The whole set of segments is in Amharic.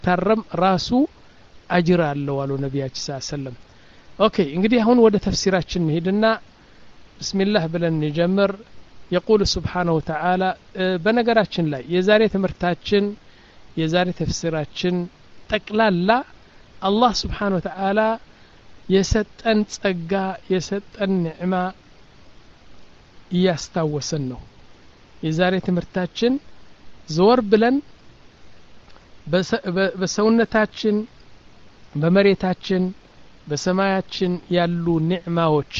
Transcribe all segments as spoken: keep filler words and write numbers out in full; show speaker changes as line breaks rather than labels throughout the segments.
ታረም ራሱ አጅር አለው አሉ ነብያችን ሰለላሁ ዐለይሂ ወሰለም ኦኬ እንግዲህ አሁን ወደ ተፍሲራችን ሄድና ብስሚላህ ብለን እንጀምር يقول سبحانه وتعالى በነገራችን ላይ የዛሬ ትምህርታችን የዛሬ ተፍሲራችን ጠቅላላ አላህ Subhanahu Wa Ta'ala የሰጠን ጸጋ የሰጠን ኒዕማ ያስታወሰን ነው የዛሬ ትምህርታችን ዞር ብለን በሰውነታችን በመሬታችን በሰማያችን ያሉ ኒዕማዎች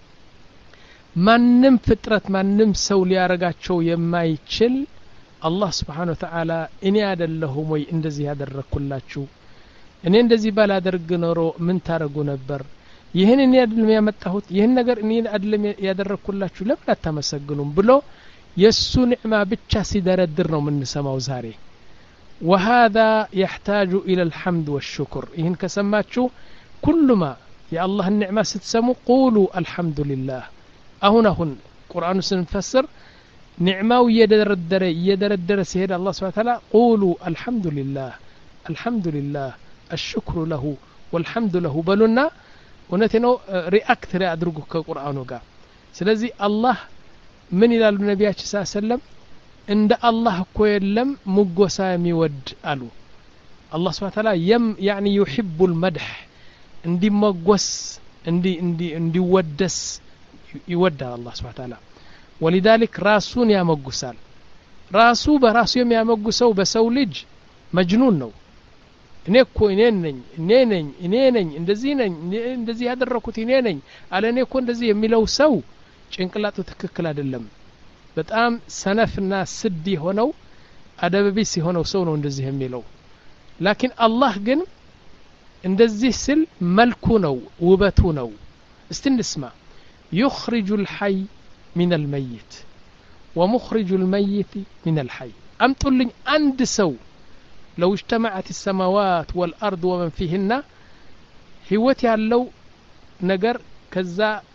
ማንም ፍጥረት ማንም ሰው ሊያረጋቸው የማይችል አላህ Subhanahu Wa Ta'ala እኔ አይደለሁም ወይ እንደዚህ ያደረኩላችሁ እኔ እንደዚህ ባላደርግ ኖሮ ምን ታረጉ ነበር ይሄን እኔ አይደለም ያመጣሁት ይሄን ነገር እኔ አይደለም ያደረኩላችሁ ለምን አታመሰግኑም ብሎ የሱ ኒዕማ ብቻ ሲደረድር ነው ምን ሰማው ዛሬ وهذا يحتاج الى الحمد والشكر ይሄን ከሰማችሁ كلما يا الله النعمه ስትሰሙ قولوا الحمد لله አሁን አሁን ቁርአኑ ስንፈስር ኒዕማው እየደረደረ እየደረደረ ሲሄድ አላህ Subhanahu Wa Ta'ala قولوا الحمد لله الحمد لله الشكر له والحمد له بلونا ونتنو رياكت ያድርጉ ከቁርአኑ ጋር ስለዚህ አላህ ምን ይላሉ ነብያችን ሰለላሁ ዐለይሂ ወሰለም እንደ አላህ እኮ የለም ሙጎሳ የሚወድ አሉ አላህ Subhanahu Wa Ta'ala يم يعني يحب المدح እንዲመጎስ እንዲ እንዲ እንዲወደስ ይወዳል አላህ Subhanahu Wa Ta'ala ولذلك ራሱን ያመጉሳል ራሱ በራሱ የሚያመጉሰው በሰው ልጅ መጅኑን ነው እኔ እኮ እኔ ነኝ እኔ ነኝ እኔ ነኝ እንደዚህ ነኝ እንደዚህ ያደረኩት እኔ ነኝ አለኔ እኮ እንደዚህ የሚለው ሰው ጭንቅላቱ ትክክል አይደለም በጣም ሰነፍና ስድ ሆነው አደበቢስ ሆነው ሰው ነው እንደዚህ የሚለው ላኪን አላህ ግን እንደዚህ ስል መልኩ ነው ውበቱ ነው እስቲ እንስማ يخرج الحي من الميت ومخرج الميت من الحي أمطلኝ አንድ ሰው لو اجتمعت السماوات والأرض ومن فيهن ህይወት ያለው ነገር ከዛ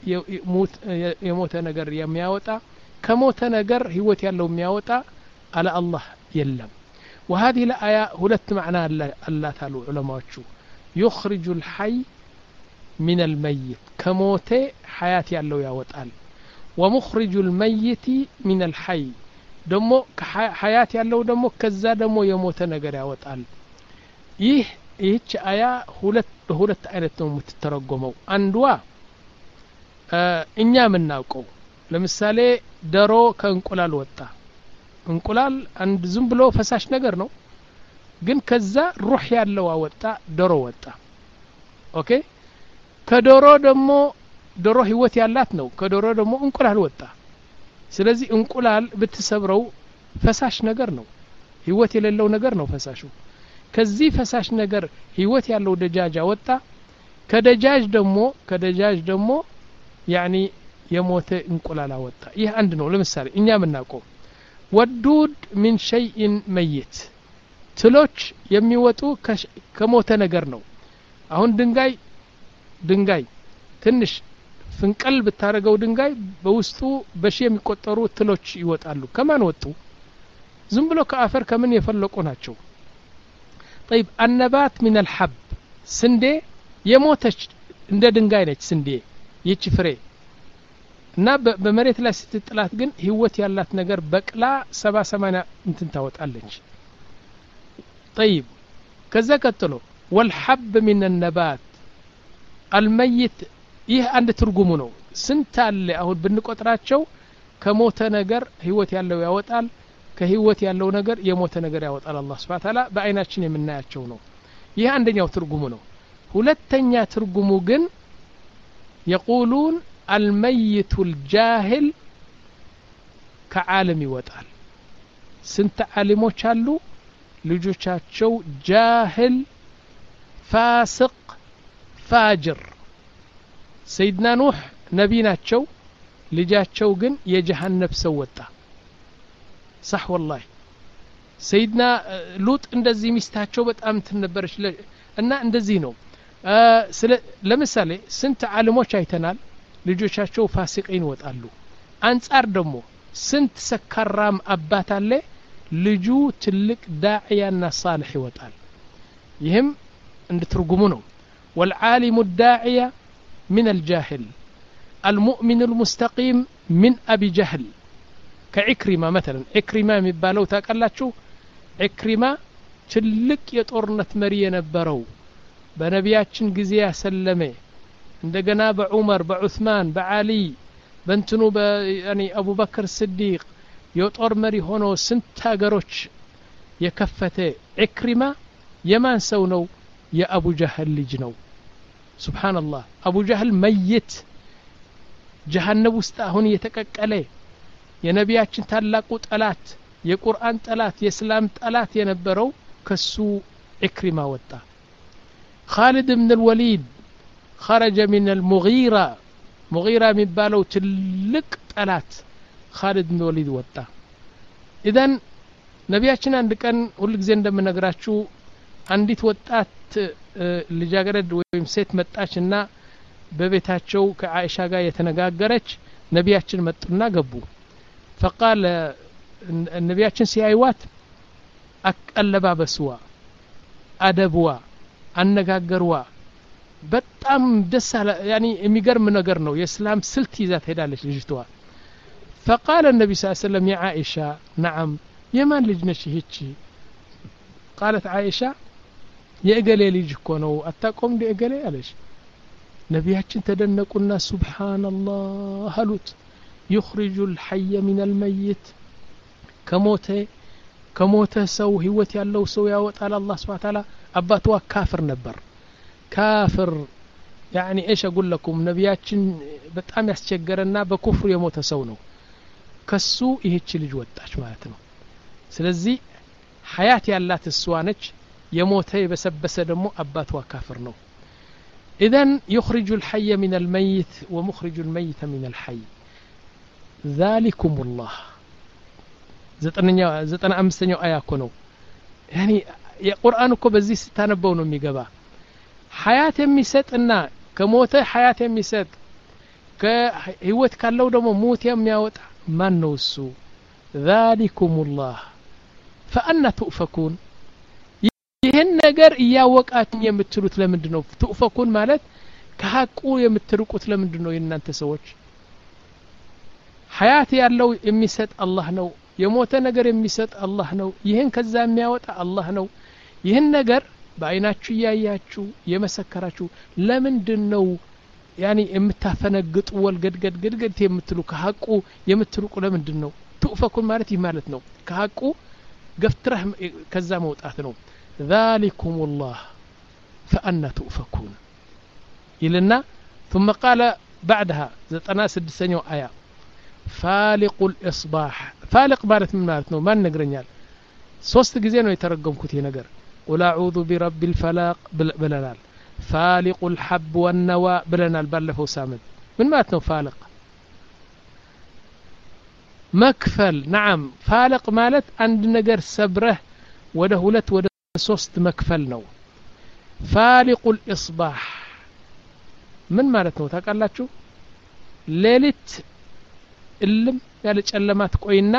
የሞተ ነገር የሚያወጣ ከሞተ ነገር ህይወት ያለው የሚያወጣ على الله የለም وهذه الآية ሁለት معنى الله تعالى علماءዎቹ يخرج الحي من الميت كموت حياة ያለው ያወጣል ومخرج الميت من الحي ደሞ حياة ያለው ደሞ ከዛ ደሞ የሞተ ነገር ያወጣል ይህ ይህች አያ ሁለት ሁለት አይነት ነው የምትተረጎመው አንዷ እኛ ምናውቀው ለምሳሌ ደሮ ከእንቁላል ወጣ እንቁላል አንድ ዝም ብሎ ፈሳሽ ነገር ነው ግን ከዛ ሩህ ያለው አወጣ ደሮ ወጣ ኦኬ ከዶሮ ደሞ ዶሮ ህይወት ያላት ነው ከዶሮ ደሞ እንቁላል ወጣ ስለዚህ እንቁላል ብትሰብረው ፈሳሽ ነገር ነው ህይወት የሌለው ነገር ነው ፈሳሹ ከዚህ ፈሳሽ ነገር ህይወት ያለው ደጃጅ ወጣ ከደጃጅ ደሞ ከደጃጅ ደሞ يعني የሞተ እንቁላል ወጣ ይህ አንድ ነው ለምሳሌ እኛ ምናውቀው ወዱድ من شيء ميت ትሎች የሚወጡ ከሞተ ነገር ነው አሁን ድንጋይ ድንጋይ ትንሽ ፍንቀል ብታረገው ድንጋይ በውስጡ በሺ የሚቆጠሩ ትሎች ይወጣሉ ከማን ወጡ ዝም ብሎ ከአፈር ከምን የፈለቁ ናቸው طيب النبات من الحب ስንዴ የሞተች እንደ ድንጋይ ነች ስንዴ ይቺ ፍሬ እና በመሬት ላይ ስትጥላት ግን ህይወት ያላት ነገር በቅላ ሰባ ሰማንያ እንትን ታወጣለች طيب ከዛ ቀጥሎ والحب من النبات الميت ይህ አንድ ትርጉሙ ነው ስንት አለ አሁን ብንቆጥራቸው ከሞተ ነገር ህይወት ያለው ያወጣል ከህይወት ያለው ነገር የሞተ ነገር ያወጣል አላህ Subhanahu Wa Ta'ala በአይናችን የምናያቸው ነው ይህ አንደኛው ትርጉሙ ነው ሁለተኛ ትርጉሙ ግን يقولون الميت الجاهل كعالم ይወጣል ስንት ዓሊሞች አሉ ልጆቻቸው ጃህል ፋሲቅ ፋጅር سيدنا نوح نبي ናቸው ልጃቸው ግን የጀሃነም ሰው ወጣ صح والله سيدنا ሉጥ እንደዚህ ሚስታቸው በጣም ተነበረች እና እንደዚህ ነው ለምሳሌ ስንት ዓለሞች አይተናል ልጆቻቸው ፋሲቂን ወጣሉ አንጻር ደግሞ ስንት ሰካራም አባት አለ ልጁ ትልቅ ዳዒያና ሳልህ ይወጣል ይህም እንድትርጉሙ ነው والعالم الداعية من الجاهل المؤمن المستقيم من أبي جهل كعكرمة مثلا عكرمة የሚባለው ታውቃላችሁ عكرمة ትልቅ የጦርነት መሪ የነበረው በነቢያችን ጊዜ ያሰለመ እንደገና በዑመር በዑስማን በዓሊ በእንትኑ በያኒ አቡበክር ስዲቅ የጦር መሪ ሆኖ ስንት ሀገሮች የከፈተ عكرمة የማን ሰው ነው የአቡ ጀህል ልጅ ነው ሱብሃንአላህ አቡ ጀህል መይት ጀሃነም ውስጥ አሁን የተቀቀለ የነቢያችን ታላቁ ጠላት የቁርአን ጠላት የእስላም ጠላት የነበረው ከሱ عكرمة ወጣ خالد بن الوليد خرج من المغيرة مغيرة የሚባለው ትልቅ ጠላት خالد بن الوليد ወጣ ኢذن ነቢያችን አንድ ቀን ሁሉ ጊዜ እንደምነግራችሁ አንዲት ወጣት ልጃገረድ ወይም ሴት መጣችና በቤታቸው ከአይሻ ጋር የተነጋገረች ነቢያችን መጡና ገቡ فقال ነቢያችን ሲያዩዋት አቀለባበስዋ አደብዋ አነጋገርዋ በጣም ደስ ያኒ የሚገርም ነገር ነው የእስላም ስልት ይዛ ትሄዳለች ልጅቷ فقال النبي صلى الله عليه وسلم يا عائشة نعم የማን ልጅ ነሽ ይህቺ قالت عائشة የእገሌ ልጅ እኮ ነው አታቆም የእገሌ አለሽ ነቢያችን ተደነቁና ሱብሃንአላህ አሉት يخرج الحي من الميت ከሞተ ከሞተ ሰው ህይወት ያለው ሰው ያወጣል አላህ Subhanahu Wa Ta'ala አባቷ ካፍር ነበር ካፍር يعني ايش اقول لكم ነቢያችን በጣም ያስቸገረና በኩፍር የሞተ ሰው ነው ከሱ ይህች ልጅ ወጣች ማለት ነው ስለዚህ ሐያት ያላት እሷ ነች የሞተ የበሰበሰ ደግሞ አባቷ ካፍር ነው اذا يخرج الحي من الميت ومخرج الميت من الحي ذلكم الله ዘጠነኛው ዘጠና አምስተኛው አያ እኮ ነው يعني የቁርአን እኮ በዚህ ስታነበው ነው የሚገባ ሐያት የሚሰጥና ከሞተ ሐያት የሚሰጥ ከህይወት ካለው ደግሞ ሞት የሚያወጣ ማን ነው እሱ ذلكم الله فأنا تؤفكون ይሄን ነገር እያወቃችሁ የምትሉት ለምንድን ነው تؤفكون ማለት ከሐቁ የምትርቁት ለምንድን ነው የእናንተ ሰዎች ሐያት ያለው የሚሰጥ አላህ ነው የሞተ ነገር የሚሰጥ አላህ ነው ይሄን ከዛ የሚያወጣ አላህ ነው ይሄን ነገር በአይናችሁ ያያችሁ የመሰከራችሁ ለምንድን ነው ያኒ የምታፈነግጡ ወልገድገድ ገድገድ የምትሉ ከሐቁ የምትርቁ ለምንድን ነው تؤفكون ማለት ይህ ማለት ነው ከሐቁ ገፍትረህ ከዛ መውጣት ነው ذلكم الله فأنا تؤفكون إلنا ثم قال بعدها ዘጠና ስድስተኛው አያ فالق الإصباح فالق ማለት ምን ማለት ነው ማን ነግረኛል ሶስት ጊዜ ነው የተረጎምኩት ይሄ ነገር قل أعوذ برب الفلق ብለናል فالق الحب والنوى ብለናል ባለፈው ሳምንት ምን ማለት ነው فالق መክፈል نعم فالق ማለት አንድ ነገር ሰብረህ ወደ ሁለት ወደ ሶስት መክፈል ነው فالق الإصباح ምን ማለት ነው ታውቃላችሁ ሌሊት እልም ያለ ጨለማት ቆይና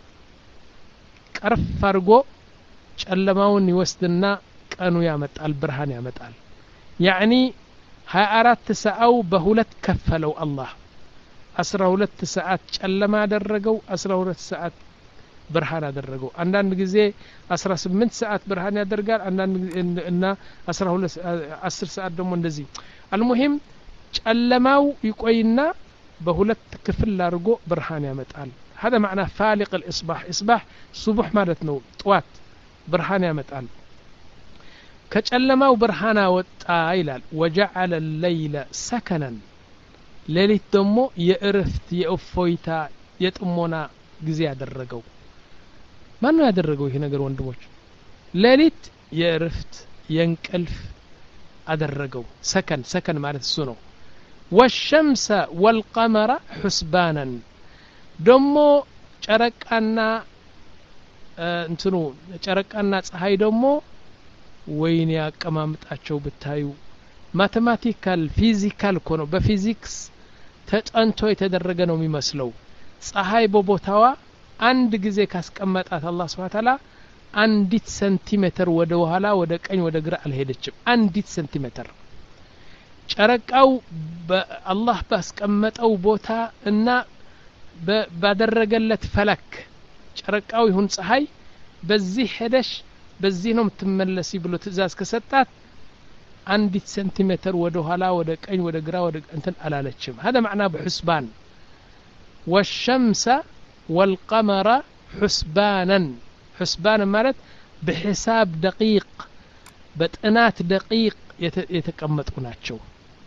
ቀርፍ አድርጎ ጨለማውን ይወስድና ቀኑ ያመጣል ብርሃን ያመጣል يعني ሃያ አራት ሰዓው በሁለት ከፈለው አላህ አስራ ሁለት ሰዓት ጨለማ አደረገው አስራ ሁለት ሰዓት ብርሃን አደረገው አንዳንድ ጊዜ አስራ ስምንት ሰዓት ብርሃን ያደርጋል አንዳንድ እና አስራ ሁለት አስር ሰዓት ደግሞ እንደዚህ المهم ጨለማው ይቆይና በሁለት ክፍል አድርጎ ብርሃን ያመጣል هذا معنى فالق الإصباح إصباح صبح ማለት ነው ጧት ብርሃን ያመጣል ከጨለማው ብርሃን ወጣ ይላል وجعل الليل سكنا ሌሊት ደግሞ የእረፍት የእፎይታ የጥሞና ጊዜ ያደረገው ማን ነው ያደረገው ይሄ ነገር ወንድሞች ሌሊት የእረፍት የእንቅልፍ አደረገው ሰከን ሰከን ማለት እሱ ነው والشمس والقمر حسبانا ደሞ ጨረቃና እንትኑ ጨረቃና ፀሐይ ደሞ ወይኔ ያቀማምጣቸው ብታዩ ማቴማቲካል ፊዚካል ኮኖ በፊዚክስ ተጠንቶ የተደረገ ነው የሚመስለው ፀሐይ በቦታዋ አንድ ጊዜ ካስቀመጣት አላህ Subhanahu Wa Ta'ala አንዲት ሴንቲሜትር ወደ ኋላ ወደ ቀኝ ወደ ግራ አልሄደችም አንዲት ሴንቲሜትር ጨረቃው በአላህ ባስቀመጠው ቦታ እና ባደረገለት ፈለክ ጨረቃው ይሁን ፀሐይ በዚህ ሄደሽ በዚህ ነው የምትመለሲ ብሎ ትእዛዝ ከሰጣት አንዲት ሴንቲሜትር ወደ ኋላ ወደ ቀኝ ወደ ግራ ወደ እንትን አላለችም هذا معناه بحسبان والشمس والقمر حسبانا حسبان ማለት بحساب دقيق በጥናት دقيق የተቀመጡ ናቸው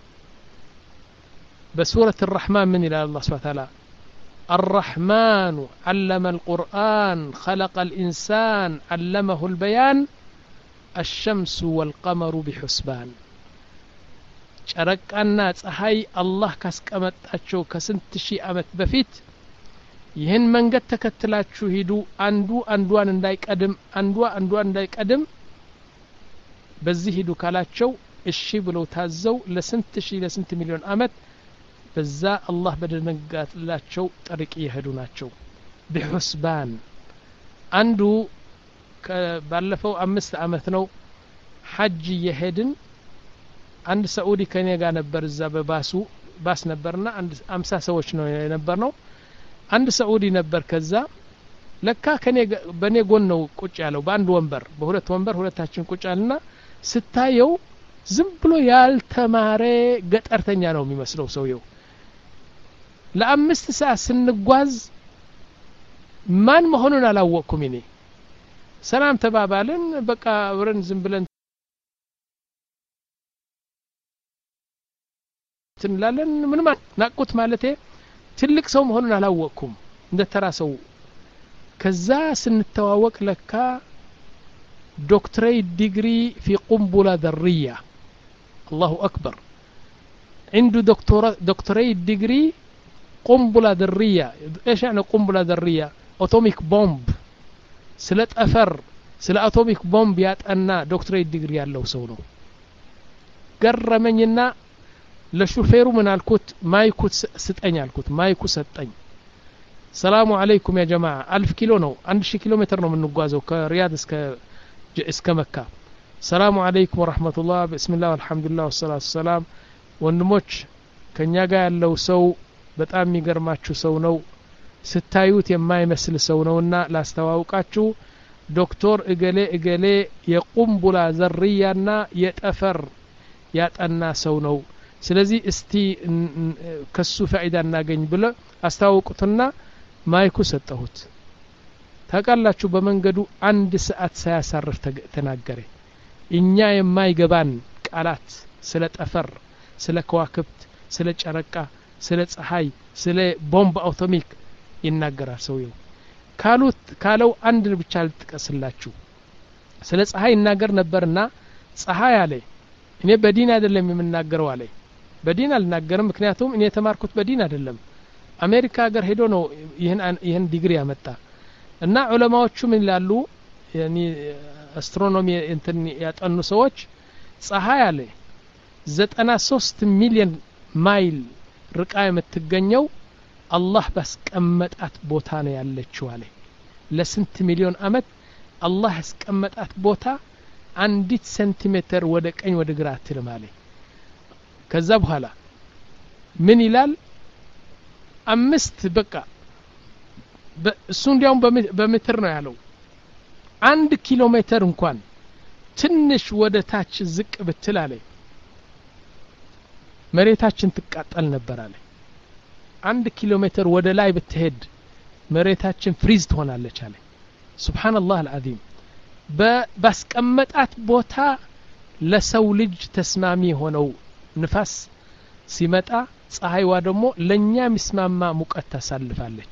بسورة الرحمن من إلى الله سبحانه وتعالى الرحمن علم القرآن خلق الإنسان علمه البيان الشمس والقمر بحسبان ጨረቃና ፀሐይ አላህ ካስቀመጣቸው ከስንት ሺህ ዓመት በፊት ይህን መንገድ ተከትላችሁ ሂዱ አንዱ አንዷን እንዳይቀድም አንዷ አንዷን እንዳይቀድም በዚህ ሂዱ ካላቸው እሺ ብለው ታዘው ለስንት ሺህ ለስንት ሚሊዮን ዓመት በዛ አላህ በደነጋላቸው ጠሪቅ ይሄዱ ናቸው بحسبان አንዱ ባለፈው አምስት ዓመት ነው ሐጅ የሄድን አንድ ሳኡዲ ከኔ ጋር ነበር እዛ በባሱ ባስ ነበርና አንድ አምሳ ሰዎች ነው የነበርነው አንድ ሳኡዲ ነበር ከዛ ለካ ከኔ በኔ ጎን ነው ቁጭ ያለው በአንድ ወንበር በሁለት ወንበር ሁለታችን ቁጭ አልና ስታየው ዝም ብሎ ያልተማረ ገጠርተኛ ነው የሚመስለው ሰውየው ለአምስት ሰዓት ስንጓዝ ማን መሆኑን አላወቅኩም እኔ ሰላም ተባባልን በቃ ወረን ዝም ብለን ትንላለን ምን ማለት ናቁት ማለቴ ትልቅ ሰው መሆኑን አላወቅኩም እንደ ተራ ሰው ከዛ ስንተዋወቅ ለካ ዶክትሬት ዲግሪ في قنبلة ذرية الله أكبر عنده دكتوراه دكتوريت ديجري قنبلة ذرية ايش يعني قنبلة ذرية اتوميك بومب سلت افر سلا اتوميك بومب ياتنا دكتوريت ديجري ያለው ሰው ነው ገረመኝና ለሹፌሩ ምን አልኩት ማይኩት ስጠኝ አልኩት ማይኩ ሰጠኝ ሰላሙ አለይኩም ያ ጀማዓ አልፍ ኪሎ ነው አንድ ሺህ ኪሎ ሜትር ነው የምንጓዘው ከሪያድ እስከ እስከ መካ ሰላሙ አለይኩም ወራህመቱላህ ቢስሚላህ ወልሐምዱሊላህ ወሰላቱ ሰላም ወንድሞች ከኛ ጋር ያለው ሰው በጣም የሚገርማችሁ ሰው ነው ስታዩት የማይመስል ሰው ነውና ላስተዋውቃችሁ ዶክተር እገሌ እገሌ የቁንቡላ ዘርያና የጠፈር ያጠና ሰው ነው ስለዚህ እስቲ ከሱ ፋይዳ እናገኝ ብለ አስተዋውቁትና ማይኩ ሰጠሁት ታቃላችሁ በመንገዱ አንድ ሰዓት ሳያሳርፍ ተናገረ እኛ የማይገባን ቃላት ስለ ጠፈር ስለ ከዋክብት ስለ ጨረቃ ስለ ፀሐይ ስለ ቦምብ አውቶሚክ ይናገራል ሰውየው ካሉት ካለው አንድ ብቻ ልጥቀስላችሁ ስለ ፀሐይ ይናገር ነበርና ፀሐይ አለ እኔ በዲን አይደለም የምናገረው አለ በዲን አልናገርም ምክንያቱም እኔ የተማርኩት በዲን አይደለም አሜሪካ ሀገር ሄዶ ነው ይሄን ይሄን ዲግሪ ያመጣ እና ዑለማዎቹ ምን ይላሉ ያኒ አስትሮኖሚ እንትን ያጠኑ ሰዎች ፀሐይ አለ ዘጠና ሶስት ሚሊዮን ማይል ርቃ የምትገኘው አላህ ባስቀመጣት ቦታ ነው ያለችው አለ ለስንት ሚሊዮን አመት አላህ ያስቀመጣት ቦታ አንዲት ሴንቲሜትር ወደ ቀኝ ወደ ግራ አትልም አለ ከዛ በኋላ ምን ይላል አምስት በቃ እሱ እንዲያውም በሜትር ነው ያለው አንድ ኪሎ ሜትር እንኳን ትንሽ ወደ ታች ዝቅ ብትል አለ መሬታችን ትቃጠል ነበር አለ አንድ ኪሎ ሜትር ወደ ላይ ብትሄድ መሬታችን ፍሪዝ ትሆናለች አለ ሱብሃንአላህ አልዓዚም በባስቀመጣት ቦታ ለሰው ልጅ ተስማሚ ሆነው ንፋስ ሲመጣ ፀሐይዋ ደግሞ ለኛ ምስማማ ሙቀት ታሳልፋለች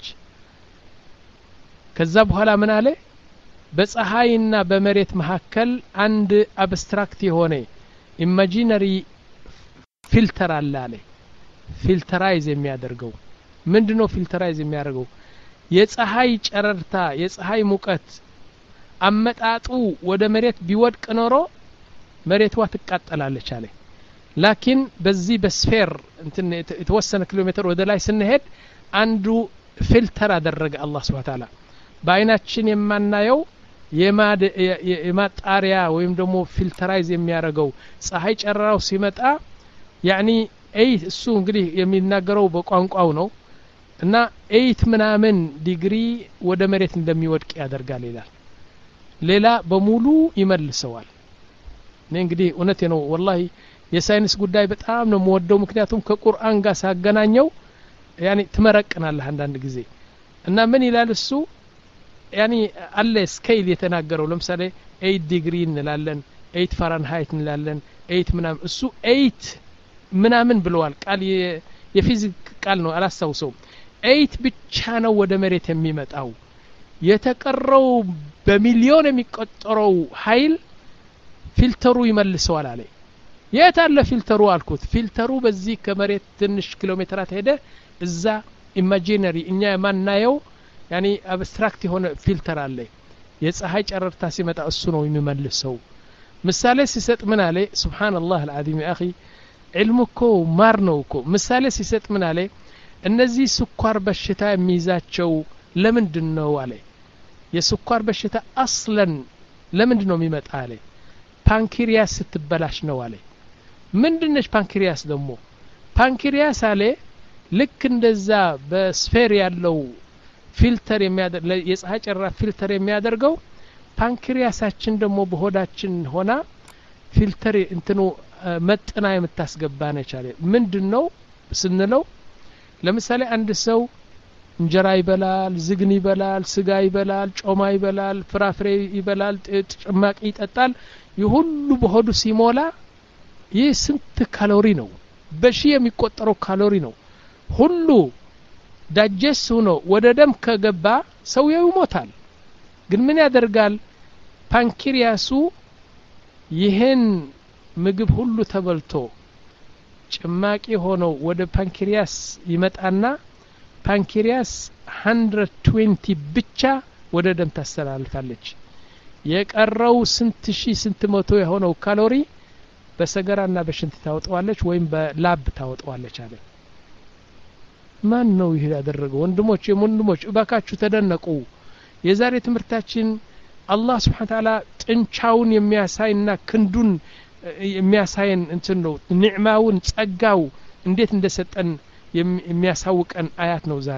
ከዛ በኋላ ምን አለ በፀሐይና በመሬት መካከል አንድ አብስትራክት የሆነ ኢማጂነሪ ፊልተር አለ አለ ፊልተራይዝ የሚያደርገው ምንድነው ፊልተራይዝ የሚያደርገው የፀሐይ ጨረርታ የፀሐይ ሙቀት አመጣጡ ወደ መሬት ቢወድቅ ኖሮ መሬቷ ትቃጠላለች አለ ላኪን በዚህ በስፌር እንትን የተወሰነ ኪሎ ሜትር ወደ ላይ ስንሄድ አንዱ ፊልተር አደረገ አላህ Subhanahu Ta'ala በአይናችን የማናየው የማድ የማጣሪያ ወይም ደግሞ ፊልተራይዝ የሚያደርገው ፀሐይ ጨረራው ሲመጣ ያኒ ኤይት እሱ እንግዲህ የሚናገረው በቋንቋው ነው እና ኤይት ምናምን ዲግሪ ወደ መሬት እንደሚወድቅ ያደርጋል ይላል ሌላ በሙሉ ይመልሰዋል እኔ እንግዲህ እውነቴ ነው ወላሂ የሳይንስ ጉዳይ በጣም ነው የምወደው ምክንያቱም ከቁርአን ጋር ሳገናኘው ያኒ ትመረቅናለህ አንዳንድ ጊዜ እና ምን ይላል እሱ ያኒ አለ ስኬል የተናገረው ለምሳሌ ኤይት ዲግሪ እንላለን ኤይት ፋራንሃይት እንላለን ኤይት ምናምን እሱ ኤይት ምናምን ብለዋል ቃል የፊዚክስ ቃል ነው አላስታውሰውም ኤይት ብቻ ነው ወደ መሬት የሚመጣው የተቀረው በሚሊዮን የሚቆጠረው ኃይል ፊልተሩ ይመልሰዋል አለ የት አለ ፊልተሩ አልኩት ፊልተሩ በዚህ ከመሬት ትንሽ ኪሎ ሜትራት ሄደ እዛ ኢማጂነሪ እኛ የማናየው ያኒ አብስትራክት የሆነ ፊልተር አለ የፀሐይ ጨረርታ ሲመጣ እሱ ነው የሚመልሰው ምሳሌ ሲሰጥ ምን አለ ሱብሃንአላህ العظيم يا اخي علمኮ ማር ነው እኮ ምሳሌ ሲሰጥ ምን አለ እነዚህ ስኳር በሽታ የሚይዛቸው ለምንድን ነው አለ የስኳር በሽታ አስለን ለምንድን ነው የሚመጣ አለ ፓንክሪያስ ስትበላሽ ነው አለ ምንድነሽ ፓንክሪያስ ደግሞ ፓንክሪያስ አለ ልክ እንደዛ በስፌር ያለው ፊልተር የሚያደርግ የፀሐይ ጨረራ ፊልተር የሚያደርገው ፓንክሪያሳችን ደግሞ በሆዳችን ሆና ፊልተር እንትኑ መጥና የምታስገባ ነች አለ ምንድነው ስንለው ለምሳሌ አንድ ሰው እንጀራ ይበላል ዝግን ይበላል ስጋ ይበላል ጮማ ይበላል ፍራፍሬ ይበላል ጭማቂ ይጠጣል ይሁሉ በሆዱ ሲሞላ ይህ ስንት ካሎሪ ነው በሺ የሚቆጠረው ካሎሪ ነው ሁሉ ዳጀስ ሆኖ ወደ ደም ከገባ ሰውየው ይሞታል ግን ምን ያደርጋል ፓንክሪያሱ ይሄን ምግብ ሁሉ ተበልቶ ጭማቂ ሆኖ ወደ ፓንክሪያስ ይመጣና ፓንክሪያስ one twenty ብቻ ወደ ደም ታስተላልፋለች የቀረው ስንት ሺ ስንት መቶ የሆነው ካሎሪ በሰገራና በሽንት ታወጣዋለች ወይም በላብ ታወጣዋለች አለ ማን ነው ይሄ ያደረገው ወንድሞች የወንድሞች እባካችሁ ተደነቁ የዛሬ ትምርታችን አላህ Subhanahu Ta'ala ጥንቻውን የሚያሳይና ክንዱን የሚያሳየን እንትን ነው ኒዕማውን ጸጋው እንዴት እንደሰጠን የሚያሳውቀን አያት ነው ዛሬ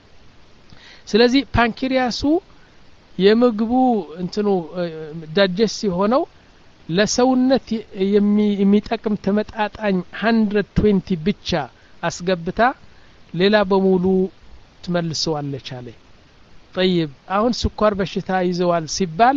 ስለዚህ ፓንክሪያሱ የምግቡ እንትኑ ዳጀስ ሲሆነው ለሰውነት የሚጠቅም ተመጣጣኝ one twenty ብቻ አስገብታ ሌላ በሙሉ ትመልሰዋለች አለ طيب አሁን ስኳር በሽታ ይዘዋል ሲባል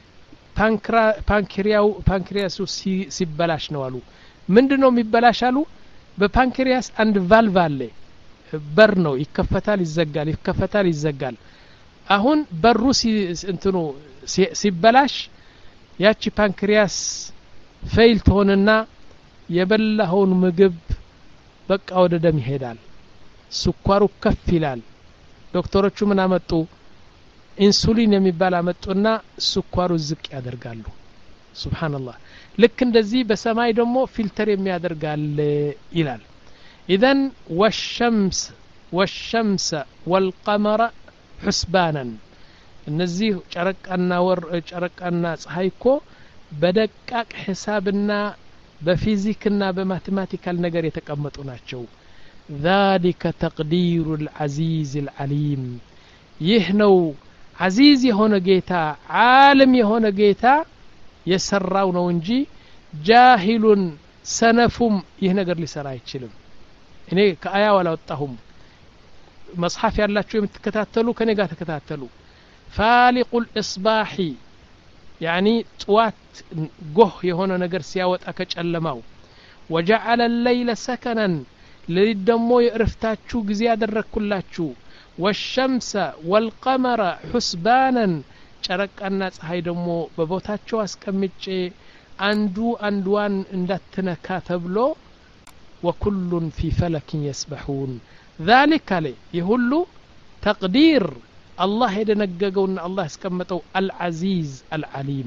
ፓንክሪያው ፓንክሪያሱ ሲበላሽ ነው አሉ ምንድነው የሚበላሽ አሉ በፓንክሪያስ አንድ ቫልቭ አለ በር ነው ይከፈታል ይዘጋል ይከፈታል ይዘጋል አሁን በሩ እንትኑ ሲበላሽ ያቺ ፓንክሪያስ ፌል ትሆንና የበላውን ምግብ በቃ ወደ ደም ይሄዳል ስኳሩ ከፍ ይላል ዶክተሮቹ ምን አመጡ ኢንሱሊን የሚባል አመጡና ስኳሩ ዝቅ ያደርጋሉ ሱብሃንአላህ ልክ እንደዚህ በሰማይ ደግሞ ፊልተር የሚያደርጋል ይላል ኢዘን ወሸምስ ወሸምስ ወልቀመረ حسبانا እነዚህ ጨረቃና ወር ጨረቃና ፀሐይኮ በደቃቅ ሒሳብና በፊዚክና በማቴማቲካል ነገር የተቀመጡ ናቸው ذلك تقدير العزيز العليم ይህነው عزيز የሆነ ጌታ ዓለም የሆነ ጌታ የሰራው ነው እንጂ ጃሂሉን ሰነፉም ይህ ነገር ሊሰራ አይችልም እኔ ከአያው አላወጣሁም መጽሐፍ ያላችሁ የምትከታተሉ ከኔ ጋር ተከታተሉ فالق الإصباح يعني طوات ጎህ የሆነ ነገር ሲያወጣ ከጨለማው وجعل الليل سكنا ለደሞ የእረፍታችሁ ጊዜ ያደረኩላችሁ والشمس والقمر حسبانا ጨረቃና ፀሐይ ደሞ በቦታቸው አስቀምጬ አንዱ አንዱን እንዳትነካ ተብሎ وكل في فلك يسبحون ذلك عليه يهሉ تقدير الله يدنققون الله اسكمتو العزيز العليم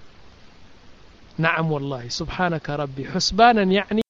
نعم والله سبحانك ربي حسبانا يعني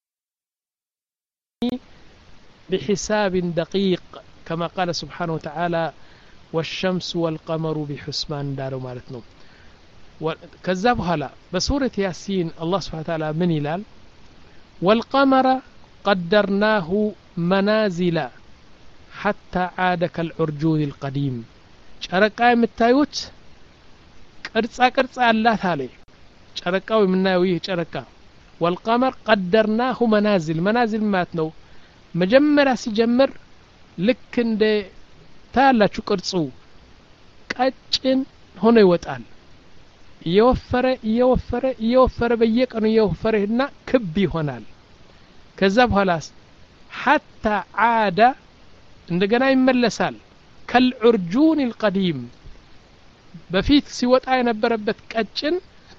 بحساب دقيق كما قال سبحانه وتعالى والشمس والقمر بحسبان دارو مالتنا ከዛ በኋላ በሱረት ያሲን አላህ Subhanahu Wa Ta'ala ምን ይላል والقمر قدرناه منازل حتى عاد كالعرجون القديم ጨረቃ የምታዩት ቅርጻ ቅርጽ አላት አለ ጨረቃው የምናየው ይህ ጨረቃ والقمر قدرناه منازل منازل ማለት ነው መጀመሪያ ሲጀምር ልክ እንደ ታላችሁ ቅርጹ ቀጭን ሆኖ ይወጣል እየወፈረ እየወፈረ እየወፈረ በየቀኑ እየወፈረና ክብ ይሆናል ከዛ በኋላ حتى عاد እንደገና ይመለሳል كالعرجون القديم በፊት ሲወጣ የነበረበት ቀጭን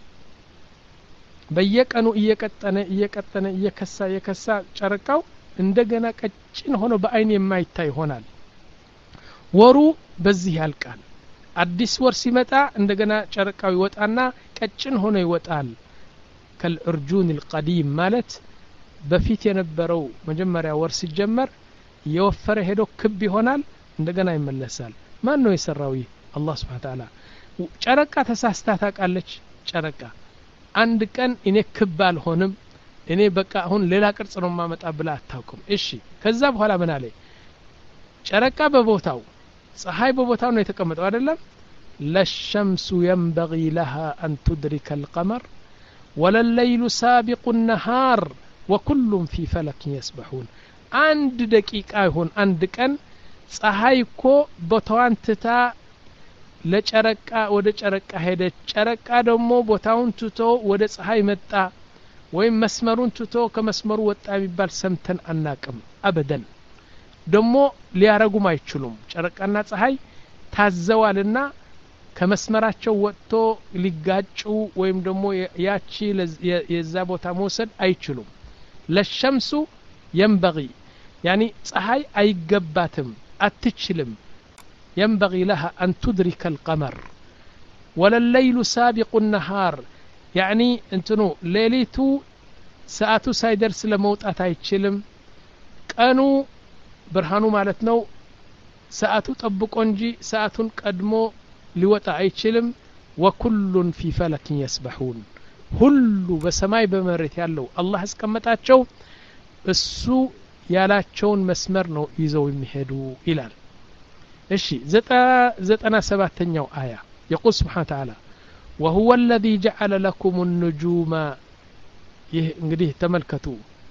በየቀኑ እየቀጠነ እየቀጠነ እየከሳ እየከሳ ጨረቃው እንደገና ቀጭን ሆኖ በአይን የማይታይ ይሆናል ወሩ በዚህ ያልቃል አዲስ ወር ሲመጣ እንደገና ጨረቃው ይወጣና ቀጭን ሆኖ ይወጣል كالعرجون القديم ማለት በፊት የነበረው መጀመሪያ ወር ሲጀመር የወፈረ ሄዶ ክብ ይሆናል እንደገና ይመለሳል ማን ነው የሰራው ይህ አላህ Subhanahu Wa Ta'ala ጨረቃ ተሳስታ ታውቃለች ጨረቃ አንድ ቀን እኔ ክብ አልሆንም እኔ በቃ አሁን ሌላ ቅርጽ ነው ማመጣ ብላ አታውቅም እሺ ከዛ በኋላ ምን አለ ጨረቃ በቦታው ፀሐይ በቦታው ነው የተቀመጠው አይደለም ለሸምሱ ينبغي لها أن تدرك القمر ولا الليل سابق النهار وكل في فلك يسبحون አንድ ደቂቃ ይሁን አንድ ቀን ፀሐይ እኮ ቦታዋን ትታ ለጨረቃ ወደ ጨረቃ ሄደች ጨረቃ ደግሞ ቦታውን ትቶ ወደ ፀሐይ መጣ ወይም መስመሩን ትቶ ከመስመሩ ወጣ የሚባል ሰምተን አናቅም አበደን ደግሞ ሊያረጉም አይችሉም ጨረቃና ፀሐይ ታዘዋልና ከመስመራቸው ወጥቶ ሊጋጩ ወይም ደግሞ ያቺ የዛ ቦታ መውሰድ አይችሉም ለሸምሱ ينبغي يعني ፀሐይ አይገባትም አትችልም ينبغي لها أن تدرك القمر ولا الليل سابق النهار يعني انتنو ليلتو ساعتو ሳይደርስ ለመውጣት አይችልም ቀኑ ብርሃኑ ማለት ነው ሰዓቱ ጠብቆ እንጂ ሰዓቱን ቀድሞ ሊወጣ አይችልም وكل في فلك يسبحون ሁሉ በሰማይ በመሬት ያለው አላህ አስቀመጣቸው እሱ ያላቸውን መስመር ነው ይዘው የሚሄዱ ይላል እሺ ዘጠና ሰባተኛው አያ يقول سبحانه وتعالى وهو الذي جعل لكم النجوم ይህ እንግዲህ ተመልከቱ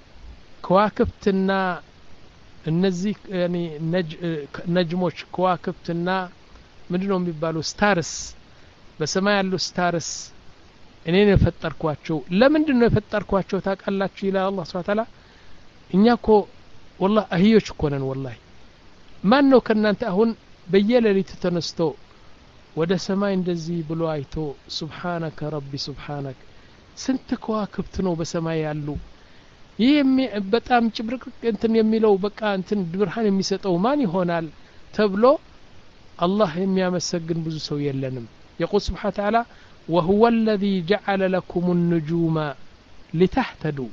ከዋክብትና እነዚህ ያኒ ነጅሞች ከዋክብትና ምንድነው የሚባሉ ስታርስ በሰማይ ያሉ ስታርስ እኔ ነው የፈጠርኳቸው ለምንድነው የፈጠርኳቸው ታውቃላችሁ ይላል አላህ Subhanahu Wa Ta'ala እኛኮ والله አህዮች እኮ ነን والله ማን ነው ከናንተ አሁን በየሌሊቱ ተነስቶ ወደ ሰማይ እንደዚህ ብሎ አይቶ ሱብሃንከ ረቢ ሱብሃንከ ስንት ከዋክብት ነው በሰማይ ያሉ ይሄ በጣም ጭብርቅ እንትን የሚለው በቃ እንትን ብርሃን የሚሰጠው ማን ይሆናል ተብሎ አላህ የሚያመሰግን ብዙ ሰው የለንም يقول سبحانه وتعالى وهو الذي جعل لكم النجوم لتهتدوا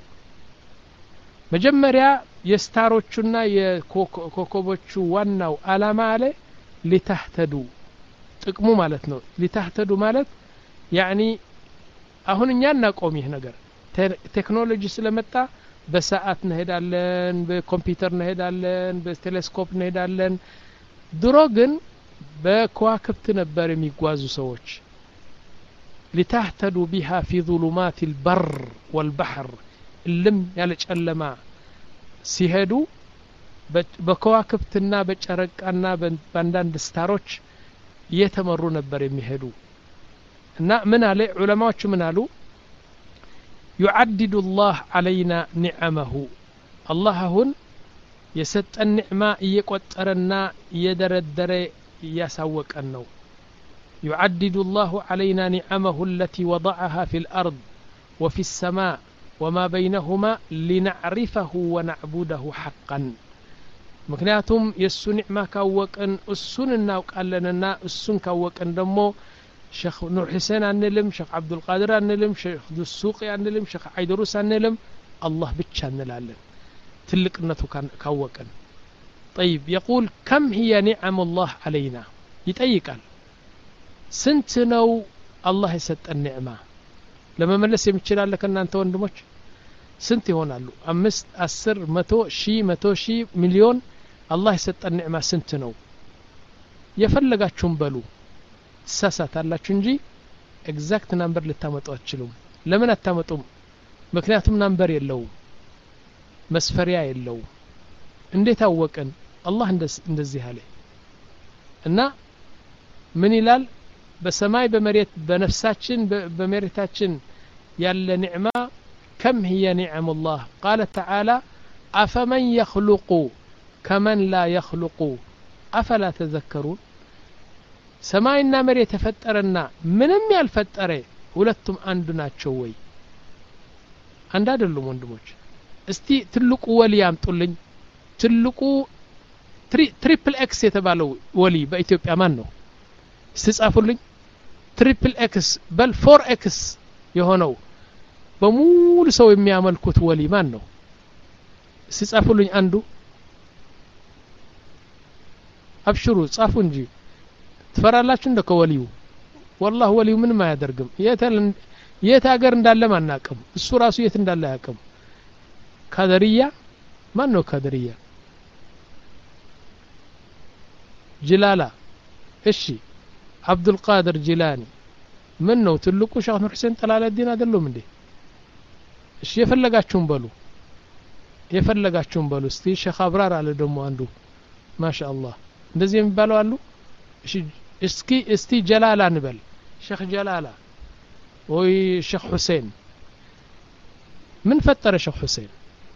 መጀመሪያ የስታሮቹና የኮከቦቹ ዋናው አላማ አለ ለተህተዱ ጥቅሙ ማለት ነው ለተህተዱ ማለት يعني አሁን እኛ እናቆም ይሄ ነገር ቴክኖሎጂ ስለመጣ በሰዓት እንሄዳለን በኮምፒውተር እንሄዳለን በቴሌስኮፕ እንሄዳለን ድሮ ግን በከዋክብት ነበር የሚጓዙ ሰዎች لتهتدوا بها في ظلمات البر والبحر ልም ያለ ጨለማ ሲሄዱ በከዋክብትና በጨረቃና በአንዳንድ ስታሮች እየተመሩ ነበር የሚሄዱ እና ምን አለ ዑለማዎቹ ምን አሉ يعدد الله علينا نعمه الله هون የሰጠን ኒዕማ እየቆጠረና እየደረደረ እያሳወቀን ነው يعدد الله علينا نعمه التي وضعها في الأرض وفي السماء وما بينهما لنعرفه ونعبده حقا ምክንያቱም የሱ ኒዕማ ካወቀን እሱን እናውቃለንና እሱን ካወቀን ደግሞ ሼኽ ኑር ሁሴን አንልም ሼኽ አብዱል ቃድር አንልም ሼኽ ዱሱቂ አንልም ሼኽ አይድሩስ አንልም አላህ ብቻ እንላለን ትልቅነቱ ካወቀን طيب يقول كم هي نعم الله علينا ይጠይቃል ስንት ነው الله يسጠን ኒዕማ ለመመለስ የሚችላል ከናንተ ወንድሞች ስንት ይሆናሉ አምስት አስር መቶ ሺህ መቶ ሺህ ሚሊዮን አላህ የሰጠን ኒዕማ ስንት ነው የፈለጋችሁም በሉ ተሳሳታላችሁ እንጂ ኤግዛክት ነምበር ልታመጡ አትችሉም ለምን አታመጡም ምክንያቱም ነምበር የለውም መስፈሪያ የለውም እንዴት አወቀን አላህ እንደዚህ አለ እና ምን ይላል በሰማይ በመሬት በነፍሳችን በመሬታችን ያለ ኒዕማ كم هي نعم الله قال تعالى أفمن يخلق كمن لا يخلق أفلا تذكرون سماينا مريت فطرنا منم ያልፈጠረ ሁለቱም አንዱ ናቸው ወይ አንድ አይደሉም ወንድሞች እስቲ ትልቁ ወሊ ያምጡልኝ ትልቁ ትሪፕል ኤክስ የተባለው ወሊ በኢትዮጵያ ማን ነው ሲጻፉልኝ ትሪፕል ኤክስ በል ፎር ኤክስ የሆነው በሙሉ ሰው የሚያመልኩት ወሊ ማን ነው ሲጻፉልኝ አንዱ አብሽሩ ጻፉ እንጂ ትፈራላችሁ እንደ ከወሊው والله ወሊው ምንም አያደርግም የት ሀገር እንዳለ ማናቀም እሱ ራሱ የት እንዳለ ያቀም ካደሪያ ማን ነው ካደሪያ ጅላላ እሺ አብዱል ቃድር ጂላኒ ምን ነው ትልቁ ሼህ ኑር ሁሴን ጠላለዲን አይደሉም እንዴ እሺ የፈለጋችሁም በሉ የፈለጋችሁም በሉ እስቲ ሼህ አብራር አለ ደሞ አንዱ ማሻአላህ እንደዚህ የሚባለው አሉ እሺ እስኪ እስቲ ጀላላ እንበል ሼህ ጀላላ ወይ ሼህ ሁሴን ምን ፈጠረ ሼህ ሁሴን